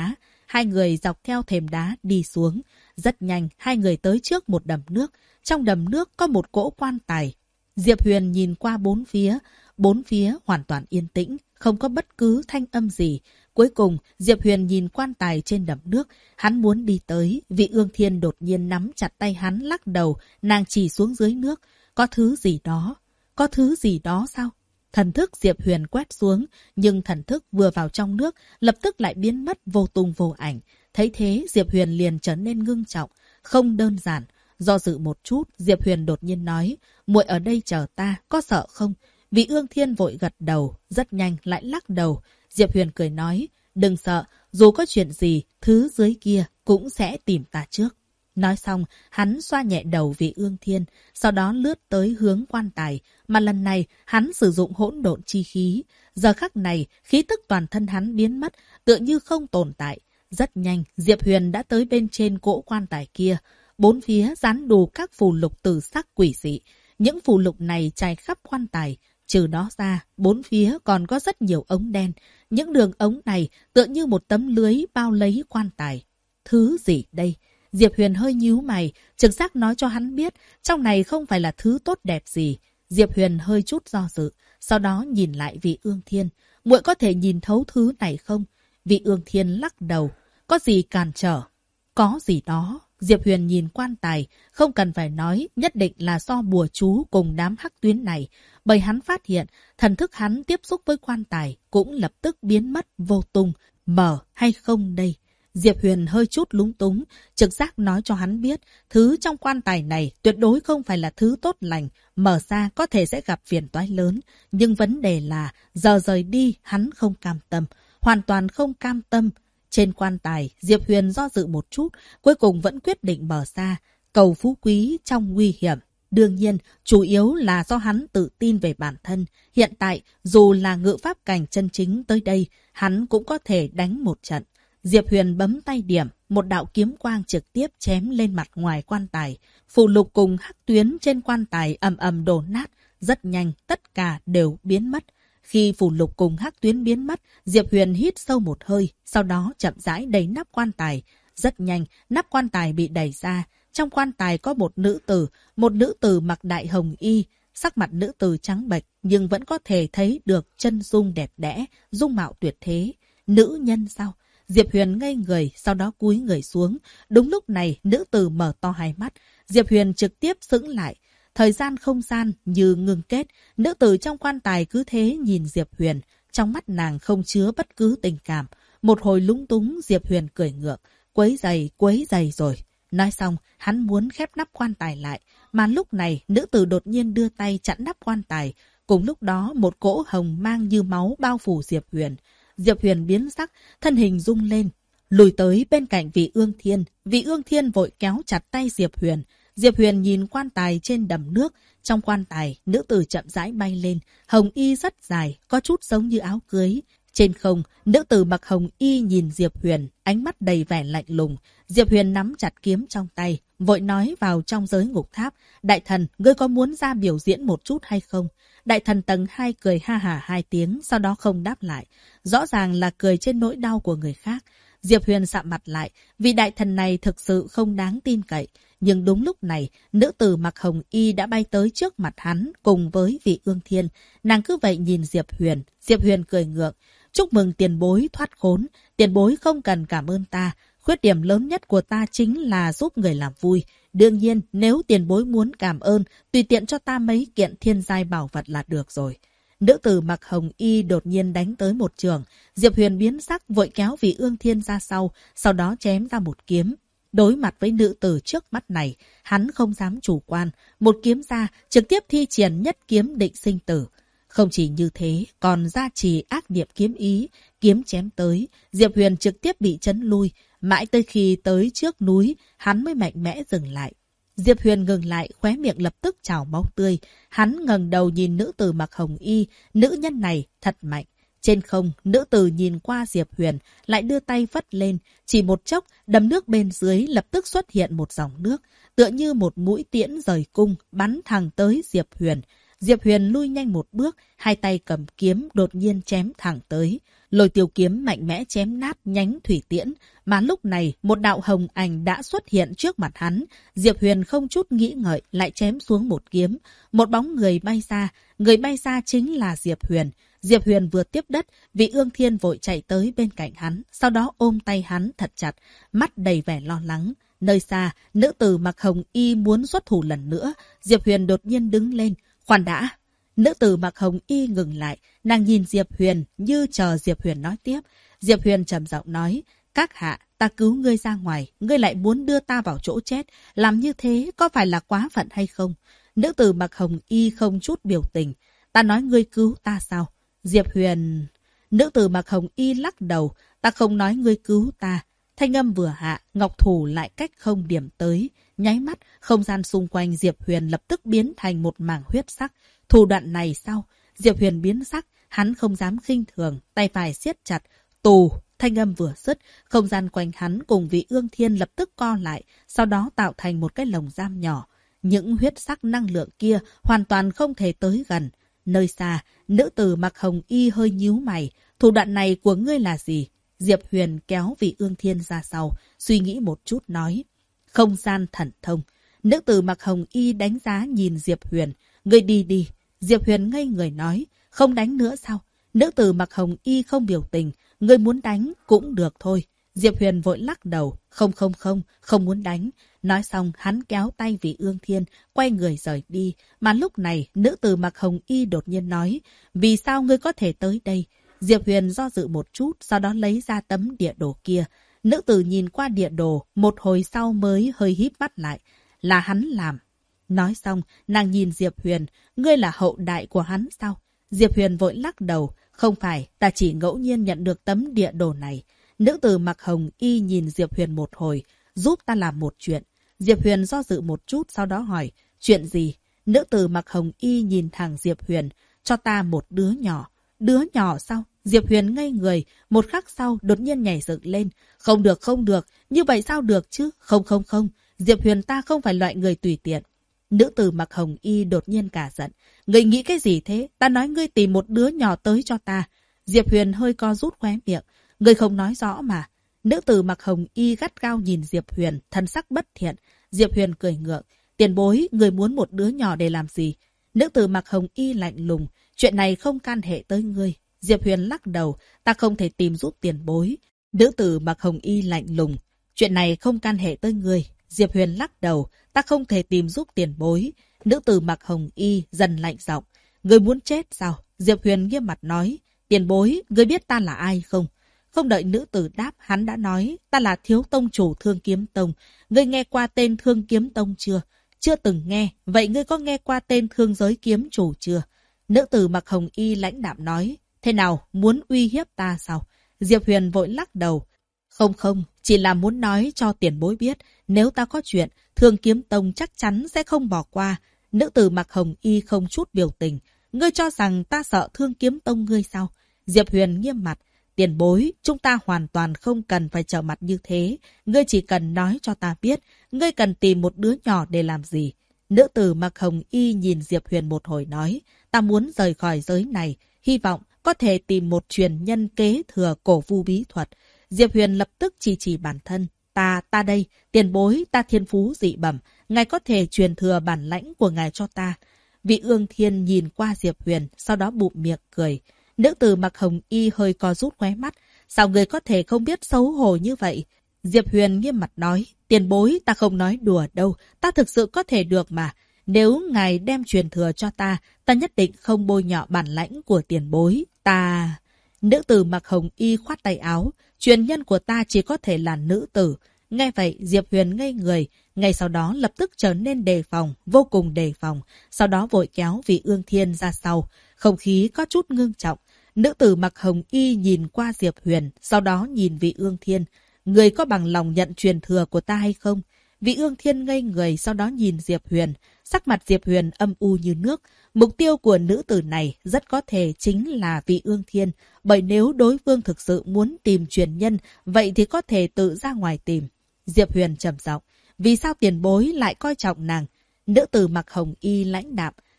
hai người dọc theo thềm đá đi xuống. Rất nhanh, hai người tới trước một đầm nước. Trong đầm nước có một cỗ quan tài. Diệp Huyền nhìn qua bốn phía hoàn toàn yên tĩnh, không có bất cứ thanh âm gì. Cuối cùng, Diệp Huyền nhìn quan tài trên đầm nước, hắn muốn đi tới, Vị Ương Thiên đột nhiên nắm chặt tay hắn lắc đầu, nàng chỉ xuống dưới nước. Có thứ gì đó sao? Thần thức Diệp Huyền quét xuống, nhưng thần thức vừa vào trong nước, lập tức lại biến mất vô tung vô ảnh. Thấy thế, Diệp Huyền liền trở nên ngưng trọng, không đơn giản. Do dự một chút, Diệp Huyền đột nhiên nói, muội ở đây chờ ta, có sợ không? Vị Ương Thiên vội gật đầu, rất nhanh lại lắc đầu. Diệp Huyền cười nói, đừng sợ, dù có chuyện gì, thứ dưới kia cũng sẽ tìm ta trước. Nói xong, hắn xoa nhẹ đầu Vị Ương Thiên, sau đó lướt tới hướng quan tài, mà lần này hắn sử dụng hỗn độn chi khí. Giờ khắc này, khí tức toàn thân hắn biến mất, tựa như không tồn tại. Rất nhanh, Diệp Huyền đã tới bên trên cỗ quan tài kia. Bốn phía dán đủ các phù lục từ sắc quỷ dị. Những phù lục này trải khắp quan tài. Trừ đó ra, bốn phía còn có rất nhiều ống đen. Những đường ống này tựa như một tấm lưới bao lấy quan tài. Thứ gì đây? Diệp Huyền hơi nhíu mày, trực giác nói cho hắn biết trong này không phải là thứ tốt đẹp gì. Diệp Huyền hơi chút do dự, sau đó nhìn lại Vị Ương Thiên. Muội có thể nhìn thấu thứ này không? Vị Ương Thiên lắc đầu. Có gì cản trở? Có gì đó. Diệp Huyền nhìn quan tài, không cần phải nói, nhất định là do bùa chú cùng đám hắc tuyến này. Bởi hắn phát hiện, thần thức hắn tiếp xúc với quan tài cũng lập tức biến mất vô tung. Mở hay không đây? Diệp Huyền hơi chút lúng túng, trực giác nói cho hắn biết, thứ trong quan tài này tuyệt đối không phải là thứ tốt lành, mở ra có thể sẽ gặp phiền toái lớn. Nhưng vấn đề là, giờ rời đi hắn không cam tâm, hoàn toàn không cam tâm. Trên quan tài, Diệp Huyền do dự một chút, cuối cùng vẫn quyết định mở ra, cầu phú quý trong nguy hiểm. Đương nhiên, chủ yếu là do hắn tự tin về bản thân. Hiện tại, dù là ngự pháp cảnh chân chính tới đây, hắn cũng có thể đánh một trận. Diệp Huyền bấm tay điểm, một đạo kiếm quang trực tiếp chém lên mặt ngoài quan tài. Phù lục cùng hắc tuyến trên quan tài ầm ầm đổ nát, rất nhanh tất cả đều biến mất. Khi phù lục cùng hắc tuyến biến mất, Diệp Huyền hít sâu một hơi, sau đó chậm rãi đẩy nắp quan tài. Rất nhanh, nắp quan tài bị đẩy ra. Trong quan tài có một nữ tử mặc đại hồng y. Sắc mặt nữ tử trắng bệch nhưng vẫn có thể thấy được chân dung đẹp đẽ, dung mạo tuyệt thế. Nữ nhân sao? Diệp Huyền ngây người, sau đó cúi người xuống. Đúng lúc này, nữ tử mở to hai mắt. Diệp Huyền trực tiếp sững lại. Thời gian không gian như ngừng kết. Nữ tử trong quan tài cứ thế nhìn Diệp Huyền. Trong mắt nàng không chứa bất cứ tình cảm. Một hồi lúng túng, Diệp Huyền cười ngược. Quấy giày rồi. Nói xong, hắn muốn khép nắp quan tài lại. Mà lúc này, nữ tử đột nhiên đưa tay chặn nắp quan tài. Cùng lúc đó, một cỗ hồng mang như máu bao phủ Diệp Huyền. Diệp Huyền biến sắc, thân hình rung lên, lùi tới bên cạnh Vị Ương Thiên. Vị Ương Thiên vội kéo chặt tay Diệp Huyền. Diệp Huyền nhìn quan tài trên đầm nước. Trong quan tài, nữ tử chậm rãi bay lên. Hồng y rất dài, có chút giống như áo cưới. Trên không, nữ tử mặc hồng y nhìn Diệp Huyền, ánh mắt đầy vẻ lạnh lùng. Diệp Huyền nắm chặt kiếm trong tay, vội nói vào trong giới ngục tháp. Đại thần, ngươi có muốn ra biểu diễn một chút hay không? Đại thần tầng 2 cười ha hả 2 tiếng, sau đó không đáp lại. Rõ ràng là cười trên nỗi đau của người khác. Diệp Huyền sạm mặt lại, vì đại thần này thực sự không đáng tin cậy. Nhưng đúng lúc này, nữ tử mặc hồng y đã bay tới trước mặt hắn cùng với Vị Ương Thiên. Nàng cứ vậy nhìn Diệp Huyền. Diệp Huyền cười ngượng. Chúc mừng tiền bối thoát khốn. Tiền bối không cần cảm ơn ta. Khuyết điểm lớn nhất của ta chính là giúp người làm vui. Đương nhiên, nếu tiền bối muốn cảm ơn, tùy tiện cho ta mấy kiện thiên giai bảo vật là được rồi. Nữ tử mặc hồng y đột nhiên đánh tới một trường. Diệp Huyền biến sắc vội kéo Vị Ương Thiên ra sau đó chém ra một kiếm. Đối mặt với nữ tử trước mắt này, hắn không dám chủ quan. Một kiếm ra, trực tiếp thi triển nhất kiếm định sinh tử. Không chỉ như thế, còn gia trì ác niệm kiếm ý, kiếm chém tới, Diệp Huyền trực tiếp bị chấn lui. Mãi tới khi tới trước núi, hắn mới mạnh mẽ dừng lại. Diệp Huyền ngừng lại, khóe miệng lập tức trào máu tươi. Hắn ngẩng đầu nhìn nữ tử mặc hồng y, nữ nhân này thật mạnh. Trên không, nữ tử nhìn qua Diệp Huyền, lại đưa tay vất lên. Chỉ một chốc, đầm nước bên dưới lập tức xuất hiện một dòng nước, tựa như một mũi tiễn rời cung, bắn thẳng tới Diệp Huyền. Diệp Huyền lui nhanh một bước, hai tay cầm kiếm đột nhiên chém thẳng tới. Lôi tiêu kiếm mạnh mẽ chém nát nhánh thủy tiễn, mà lúc này một đạo hồng ảnh đã xuất hiện trước mặt hắn. Diệp Huyền không chút nghĩ ngợi lại chém xuống một kiếm. Một bóng người bay ra, người bay ra chính là Diệp Huyền. Diệp Huyền vừa tiếp đất, Vị Ương Thiên vội chạy tới bên cạnh hắn, sau đó ôm tay hắn thật chặt, mắt đầy vẻ lo lắng. Nơi xa, nữ tử mặc hồng y muốn xuất thủ lần nữa. Diệp Huyền đột nhiên đứng lên. Khoan đã! Nữ tử mặc hồng y ngừng lại, nàng nhìn Diệp Huyền như chờ Diệp Huyền nói tiếp. Diệp Huyền trầm giọng nói, các hạ, ta cứu ngươi ra ngoài, ngươi lại muốn đưa ta vào chỗ chết. Làm như thế có phải là quá phận hay không? Nữ tử mặc hồng y không chút biểu tình. Ta nói ngươi cứu ta sao? Diệp Huyền... Nữ tử mặc hồng y lắc đầu, ta không nói ngươi cứu ta. Thanh âm vừa hạ, ngọc thủ lại cách không điểm tới. Nháy mắt, không gian xung quanh Diệp Huyền lập tức biến thành một mảng huyết sắc. Thủ đoạn này sao? Diệp Huyền biến sắc, hắn không dám khinh thường, tay phải siết chặt. Tù! Thanh âm vừa dứt, không gian quanh hắn cùng Vị Ương Thiên lập tức co lại, sau đó tạo thành một cái lồng giam nhỏ. Những huyết sắc năng lượng kia hoàn toàn không thể tới gần. Nơi xa, nữ tử mặc hồng y hơi nhíu mày. Thủ đoạn này của ngươi là gì? Diệp Huyền kéo Vị Ương Thiên ra sau, suy nghĩ một chút nói. Không gian thần thông. Nữ tử mặc hồng y đánh giá nhìn Diệp Huyền. Ngươi đi đi. Diệp Huyền ngây người nói. Không đánh nữa sao? Nữ tử mặc hồng y không biểu tình. Ngươi muốn đánh cũng được thôi. Diệp Huyền vội lắc đầu. Không muốn đánh. Nói xong hắn kéo tay Vị Ương Thiên, quay người rời đi. Mà lúc này, nữ tử mặc hồng y đột nhiên nói. Vì sao ngươi có thể tới đây? Diệp Huyền do dự một chút, sau đó lấy ra tấm địa đồ kia. Nữ tử nhìn qua địa đồ, một hồi sau mới hơi híp mắt lại. Là hắn làm. Nói xong, nàng nhìn Diệp Huyền. Ngươi là hậu đại của hắn sao? Diệp Huyền vội lắc đầu. Không phải, ta chỉ ngẫu nhiên nhận được tấm địa đồ này. Nữ tử mặc hồng y nhìn Diệp Huyền một hồi. Giúp ta làm một chuyện. Diệp Huyền do dự một chút, sau đó hỏi. Chuyện gì? Nữ tử mặc hồng y nhìn thẳng Diệp Huyền. Cho ta một đứa nhỏ. Đứa nhỏ sao? Diệp Huyền ngây người, một khắc sau đột nhiên nhảy dựng lên. Không được, như vậy sao được chứ? Không. Diệp Huyền ta không phải loại người tùy tiện. Nữ tử mặc hồng y đột nhiên cả giận. Ngươi nghĩ cái gì thế? Ta nói ngươi tìm một đứa nhỏ tới cho ta. Diệp Huyền hơi co rút khóe miệng. Ngươi không nói rõ mà. Nữ tử mặc hồng y gắt gao nhìn Diệp Huyền, thân sắc bất thiện. Diệp Huyền cười ngượng. Tiền bối, ngươi muốn một đứa nhỏ để làm gì? Nữ tử mặc hồng y lạnh lùng. Chuyện này không can hệ tới ngươi. Diệp Huyền lắc đầu. Ta không thể tìm giúp tiền bối. Nữ tử mặc hồng y lạnh lùng. Chuyện này không can hệ tới ngươi. Diệp Huyền lắc đầu. Ta không thể tìm giúp tiền bối. Nữ tử mặc hồng y dần lạnh giọng. Ngươi muốn chết sao? Diệp Huyền nghiêm mặt nói. Tiền bối, ngươi biết ta là ai không? Không đợi nữ tử đáp, hắn đã nói. Ta là thiếu tông chủ Thương Kiếm Tông. Ngươi nghe qua tên Thương Kiếm Tông chưa? Chưa từng nghe. Vậy ngươi có nghe qua tên Thương Giới Kiếm Chủ chưa? Nữ tử mặc hồng y lãnh đạm nói. Thế nào, muốn uy hiếp ta sao? Diệp Huyền vội lắc đầu. Không, chỉ là muốn nói cho tiền bối biết. Nếu ta có chuyện, Thương Kiếm Tông chắc chắn sẽ không bỏ qua. Nữ tử mặc hồng y không chút biểu tình. Ngươi cho rằng ta sợ Thương Kiếm Tông ngươi sao? Diệp Huyền nghiêm mặt. Tiền bối, chúng ta hoàn toàn không cần phải trở mặt như thế. Ngươi chỉ cần nói cho ta biết. Ngươi cần tìm một đứa nhỏ để làm gì? Nữ tử mặc hồng y nhìn Diệp Huyền một hồi nói. Ta muốn rời khỏi giới này. Hy vọng có thể tìm một truyền nhân kế thừa cổ vu bí thuật. Diệp Huyền lập tức chỉ bản thân. Ta đây, tiền bối, ta thiên phú dị bẩm. Ngài có thể truyền thừa bản lãnh của ngài cho ta. Vị Ương Thiên nhìn qua Diệp Huyền, sau đó bụm miệng cười. Nữ tử mặc hồng y hơi co rút khóe mắt. Sao người có thể không biết xấu hổ như vậy? Diệp Huyền nghiêm mặt nói. Tiền bối, ta không nói đùa đâu. Ta thực sự có thể được mà. Nếu ngài đem truyền thừa cho ta, ta nhất định không bôi nhọ bản lãnh của tiền bối. Ta... Nữ tử mặc hồng y khoát tay áo. Truyền nhân của ta chỉ có thể là nữ tử. Nghe vậy, Diệp Huyền ngây người. Ngay sau đó lập tức trở nên đề phòng, vô cùng đề phòng. Sau đó vội kéo Vị Ương Thiên ra sau. Không khí có chút ngưng trọng. Nữ tử mặc hồng y nhìn qua Diệp Huyền, sau đó nhìn Vị Ương Thiên. Người có bằng lòng nhận truyền thừa của ta hay không? Vị Ương Thiên ngây người, sau đó nhìn Diệp Huyền. Sắc mặt Diệp Huyền âm u như nước. Mục tiêu của nữ tử này rất có thể chính là Vị Ương Thiên. Bởi nếu đối phương thực sự muốn tìm truyền nhân, vậy thì có thể tự ra ngoài tìm. Diệp Huyền trầm giọng. Vì sao tiền bối lại coi trọng nàng? Nữ tử mặc hồng y lãnh đạm.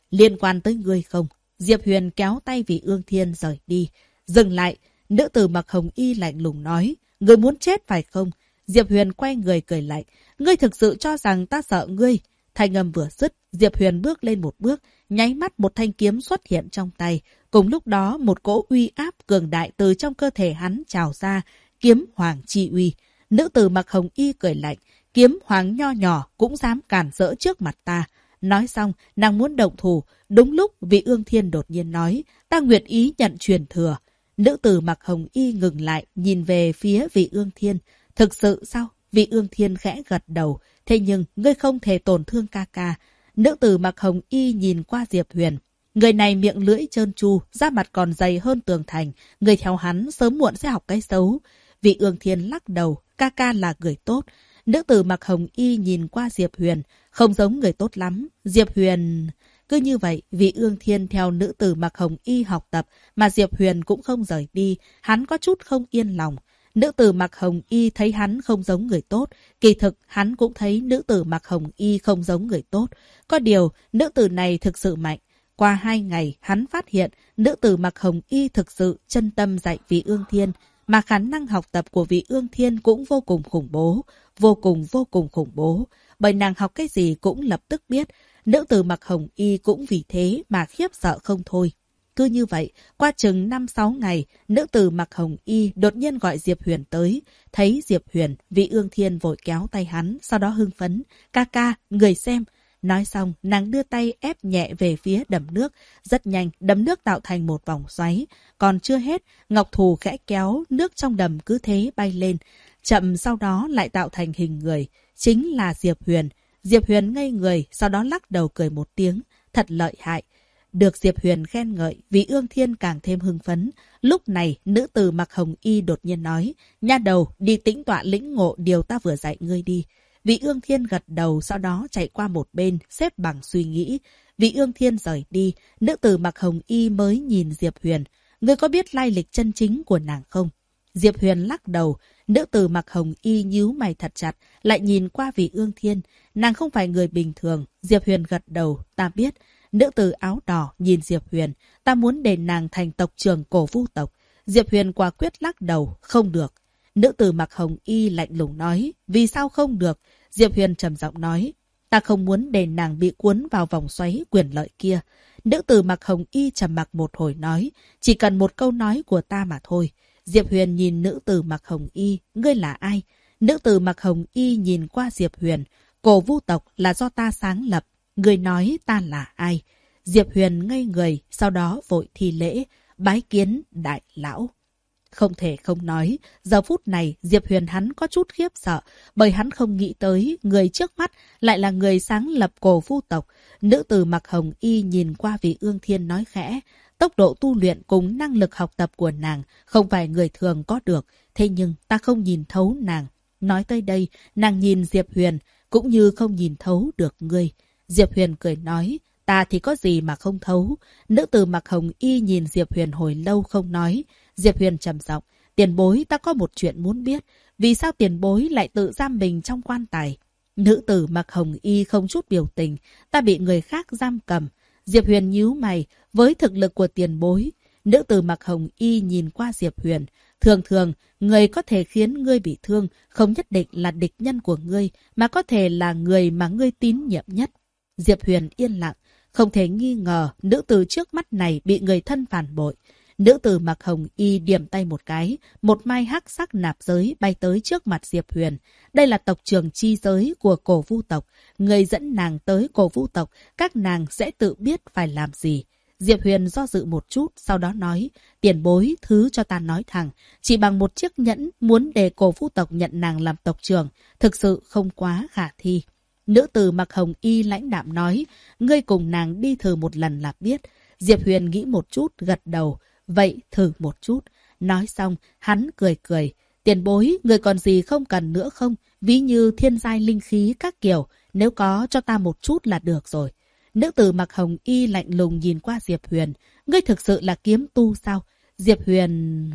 Liên quan tới ngươi không? Diệp Huyền kéo tay Vị Ương Thiên rời đi. Dừng lại, nữ tử mặc hồng y lạnh lùng nói. Ngươi muốn chết phải không? Diệp Huyền quay người cười lạnh. Ngươi thực sự cho rằng ta sợ ngươi? Thanh âm vừa dứt, Diệp Huyền bước lên một bước, nháy mắt một thanh kiếm xuất hiện trong tay. Cùng lúc đó, một cỗ uy áp cường đại từ trong cơ thể hắn trào ra, kiếm hoàng chi uy. Nữ tử mặc hồng y cười lạnh, kiếm hoàng nho nhỏ cũng dám cản rỡ trước mặt ta. Nói xong, nàng muốn động thủ. Đúng lúc Vị Ương Thiên đột nhiên nói, ta nguyện ý nhận truyền thừa. Nữ tử mặc hồng y ngừng lại, nhìn về phía Vị Ương Thiên. Thực sự sao? Vị Ương Thiên khẽ gật đầu. Thế nhưng, ngươi không thể tổn thương ca ca. Nữ tử mặc hồng y nhìn qua Diệp Huyền. Người này miệng lưỡi trơn tru, da mặt còn dày hơn tường thành. Người theo hắn sớm muộn sẽ học cái xấu. Vị Ương Thiên lắc đầu, ca ca là người tốt. Nữ tử mặc hồng y nhìn qua Diệp Huyền, không giống người tốt lắm. Diệp Huyền... Cứ như vậy, Vị Ương Thiên theo nữ tử mặc hồng y học tập, mà Diệp Huyền cũng không rời đi. Hắn có chút không yên lòng. Nữ tử mặc hồng y thấy hắn không giống người tốt. Kỳ thực, hắn cũng thấy nữ tử mặc hồng y không giống người tốt. Có điều, nữ tử này thực sự mạnh. Qua 2 ngày, hắn phát hiện nữ tử mặc hồng y thực sự chân tâm dạy Vị Ương Thiên, mà khả năng học tập của Vị Ương Thiên cũng vô cùng khủng bố. Vô cùng khủng bố. Bởi nàng học cái gì cũng lập tức biết. Nữ tử mặc hồng y cũng vì thế mà khiếp sợ không thôi. Cứ như vậy, qua chừng 5-6 ngày, nữ tử mặc hồng y đột nhiên gọi Diệp Huyền tới. Thấy Diệp Huyền, Vị Ương Thiên vội kéo tay hắn, sau đó hưng phấn. Ca ca, người xem. Nói xong, nàng đưa tay ép nhẹ về phía đầm nước. Rất nhanh, đầm nước tạo thành một vòng xoáy. Còn chưa hết, ngọc thù khẽ kéo, nước trong đầm cứ thế bay lên. Chậm sau đó lại tạo thành hình người. Chính là Diệp Huyền. Diệp Huyền ngây người, sau đó lắc đầu cười một tiếng. Thật lợi hại. Được Diệp Huyền khen ngợi, Vị Ương Thiên càng thêm hưng phấn. Lúc này, nữ tử mặc hồng y đột nhiên nói, nha đầu, đi tĩnh tọa lĩnh ngộ điều ta vừa dạy ngươi đi. Vị Ương Thiên gật đầu, sau đó chạy qua một bên, xếp bằng suy nghĩ. Vị Ương Thiên rời đi, nữ tử mặc hồng y mới nhìn Diệp Huyền. Ngươi có biết lai lịch chân chính của nàng không? Diệp Huyền lắc đầu, nữ tử mặc hồng y nhíu mày thật chặt, lại nhìn qua Vị Ương Thiên. Nàng không phải người bình thường. Diệp Huyền gật đầu, ta biết. Nữ tử áo đỏ nhìn Diệp Huyền, ta muốn để nàng thành tộc trưởng Cổ Vu tộc. Diệp Huyền quả quyết lắc đầu, không được. Nữ tử mặc hồng y lạnh lùng nói, vì sao không được? Diệp Huyền trầm giọng nói, ta không muốn để nàng bị cuốn vào vòng xoáy quyền lợi kia. Nữ tử mặc hồng y trầm mặc một hồi nói, chỉ cần một câu nói của ta mà thôi. Diệp Huyền nhìn nữ tử mặc hồng y, ngươi là ai? Nữ tử mặc hồng y nhìn qua Diệp Huyền, Cổ Vu tộc là do ta sáng lập. Ngươi nói ta là ai? Diệp Huyền ngây người, sau đó vội thi lễ, bái kiến đại lão. Không thể không nói, giờ phút này Diệp Huyền hắn có chút khiếp sợ, bởi hắn không nghĩ tới người trước mắt lại là người sáng lập Cổ Vu tộc. Nữ tử mặc hồng y nhìn qua Vị Ương Thiên nói khẽ, tốc độ tu luyện cùng năng lực học tập của nàng không phải người thường có được, thế nhưng ta không nhìn thấu nàng. Nói tới đây, nàng nhìn Diệp Huyền, cũng như không nhìn thấu được ngươi. Diệp Huyền cười nói, ta thì có gì mà không thấu. Nữ tử mặc hồng y nhìn Diệp Huyền hồi lâu không nói. Diệp Huyền trầm giọng, tiền bối ta có một chuyện muốn biết. Vì sao tiền bối lại tự giam mình trong quan tài? Nữ tử mặc hồng y không chút biểu tình, ta bị người khác giam cầm. Diệp Huyền nhíu mày, với thực lực của tiền bối. Nữ tử mặc hồng y nhìn qua Diệp Huyền. Thường thường, người có thể khiến ngươi bị thương, không nhất định là địch nhân của ngươi, mà có thể là người mà ngươi tín nhiệm nhất. Diệp Huyền yên lặng, không thể nghi ngờ nữ tử trước mắt này bị người thân phản bội. Nữ tử mặc hồng y điểm tay một cái, một mai hắc sắc nạp giới bay tới trước mặt Diệp Huyền. Đây là tộc trưởng chi giới của Cổ Vu tộc. Người dẫn nàng tới Cổ Vu tộc, các nàng sẽ tự biết phải làm gì. Diệp Huyền do dự một chút, sau đó nói, tiền bối thứ cho ta nói thẳng, chỉ bằng một chiếc nhẫn muốn để Cổ Vu tộc nhận nàng làm tộc trưởng, thực sự không quá khả thi. Nữ tử mặc hồng y lãnh đạm nói, ngươi cùng nàng đi thử một lần là biết. Diệp Huyền nghĩ một chút, gật đầu, vậy thử một chút. Nói xong, hắn cười cười, tiền bối, người còn gì không cần nữa không? Ví như thiên giai linh khí các kiểu, nếu có cho ta một chút là được rồi. Nữ tử mặc hồng y lạnh lùng nhìn qua Diệp Huyền, ngươi thực sự là kiếm tu sao? Diệp Huyền...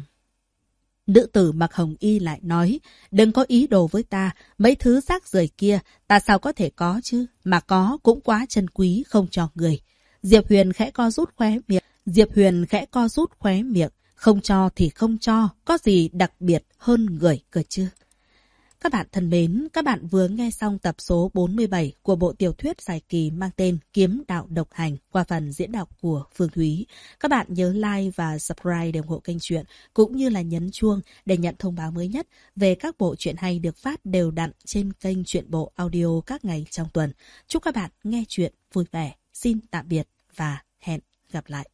Nữ tử mặc hồng y lại nói, đừng có ý đồ với ta, mấy thứ rác rưởi kia, ta sao có thể có chứ, mà có cũng quá chân quý không cho người. Diệp Huyền khẽ co rút khóe miệng. Diệp Huyền khẽ co rút khóe miệng. Không cho thì không cho, có gì đặc biệt hơn người cơ chứ. Các bạn thân mến, các bạn vừa nghe xong tập số 47 của bộ tiểu thuyết dài kỳ mang tên Kiếm Đạo Độc Hành qua phần diễn đọc của Phương Thúy. Các bạn nhớ like và subscribe để ủng hộ kênh truyện, cũng như là nhấn chuông để nhận thông báo mới nhất về các bộ truyện hay được phát đều đặn trên kênh Truyện Bộ Audio các ngày trong tuần. Chúc các bạn nghe truyện vui vẻ. Xin tạm biệt và hẹn gặp lại.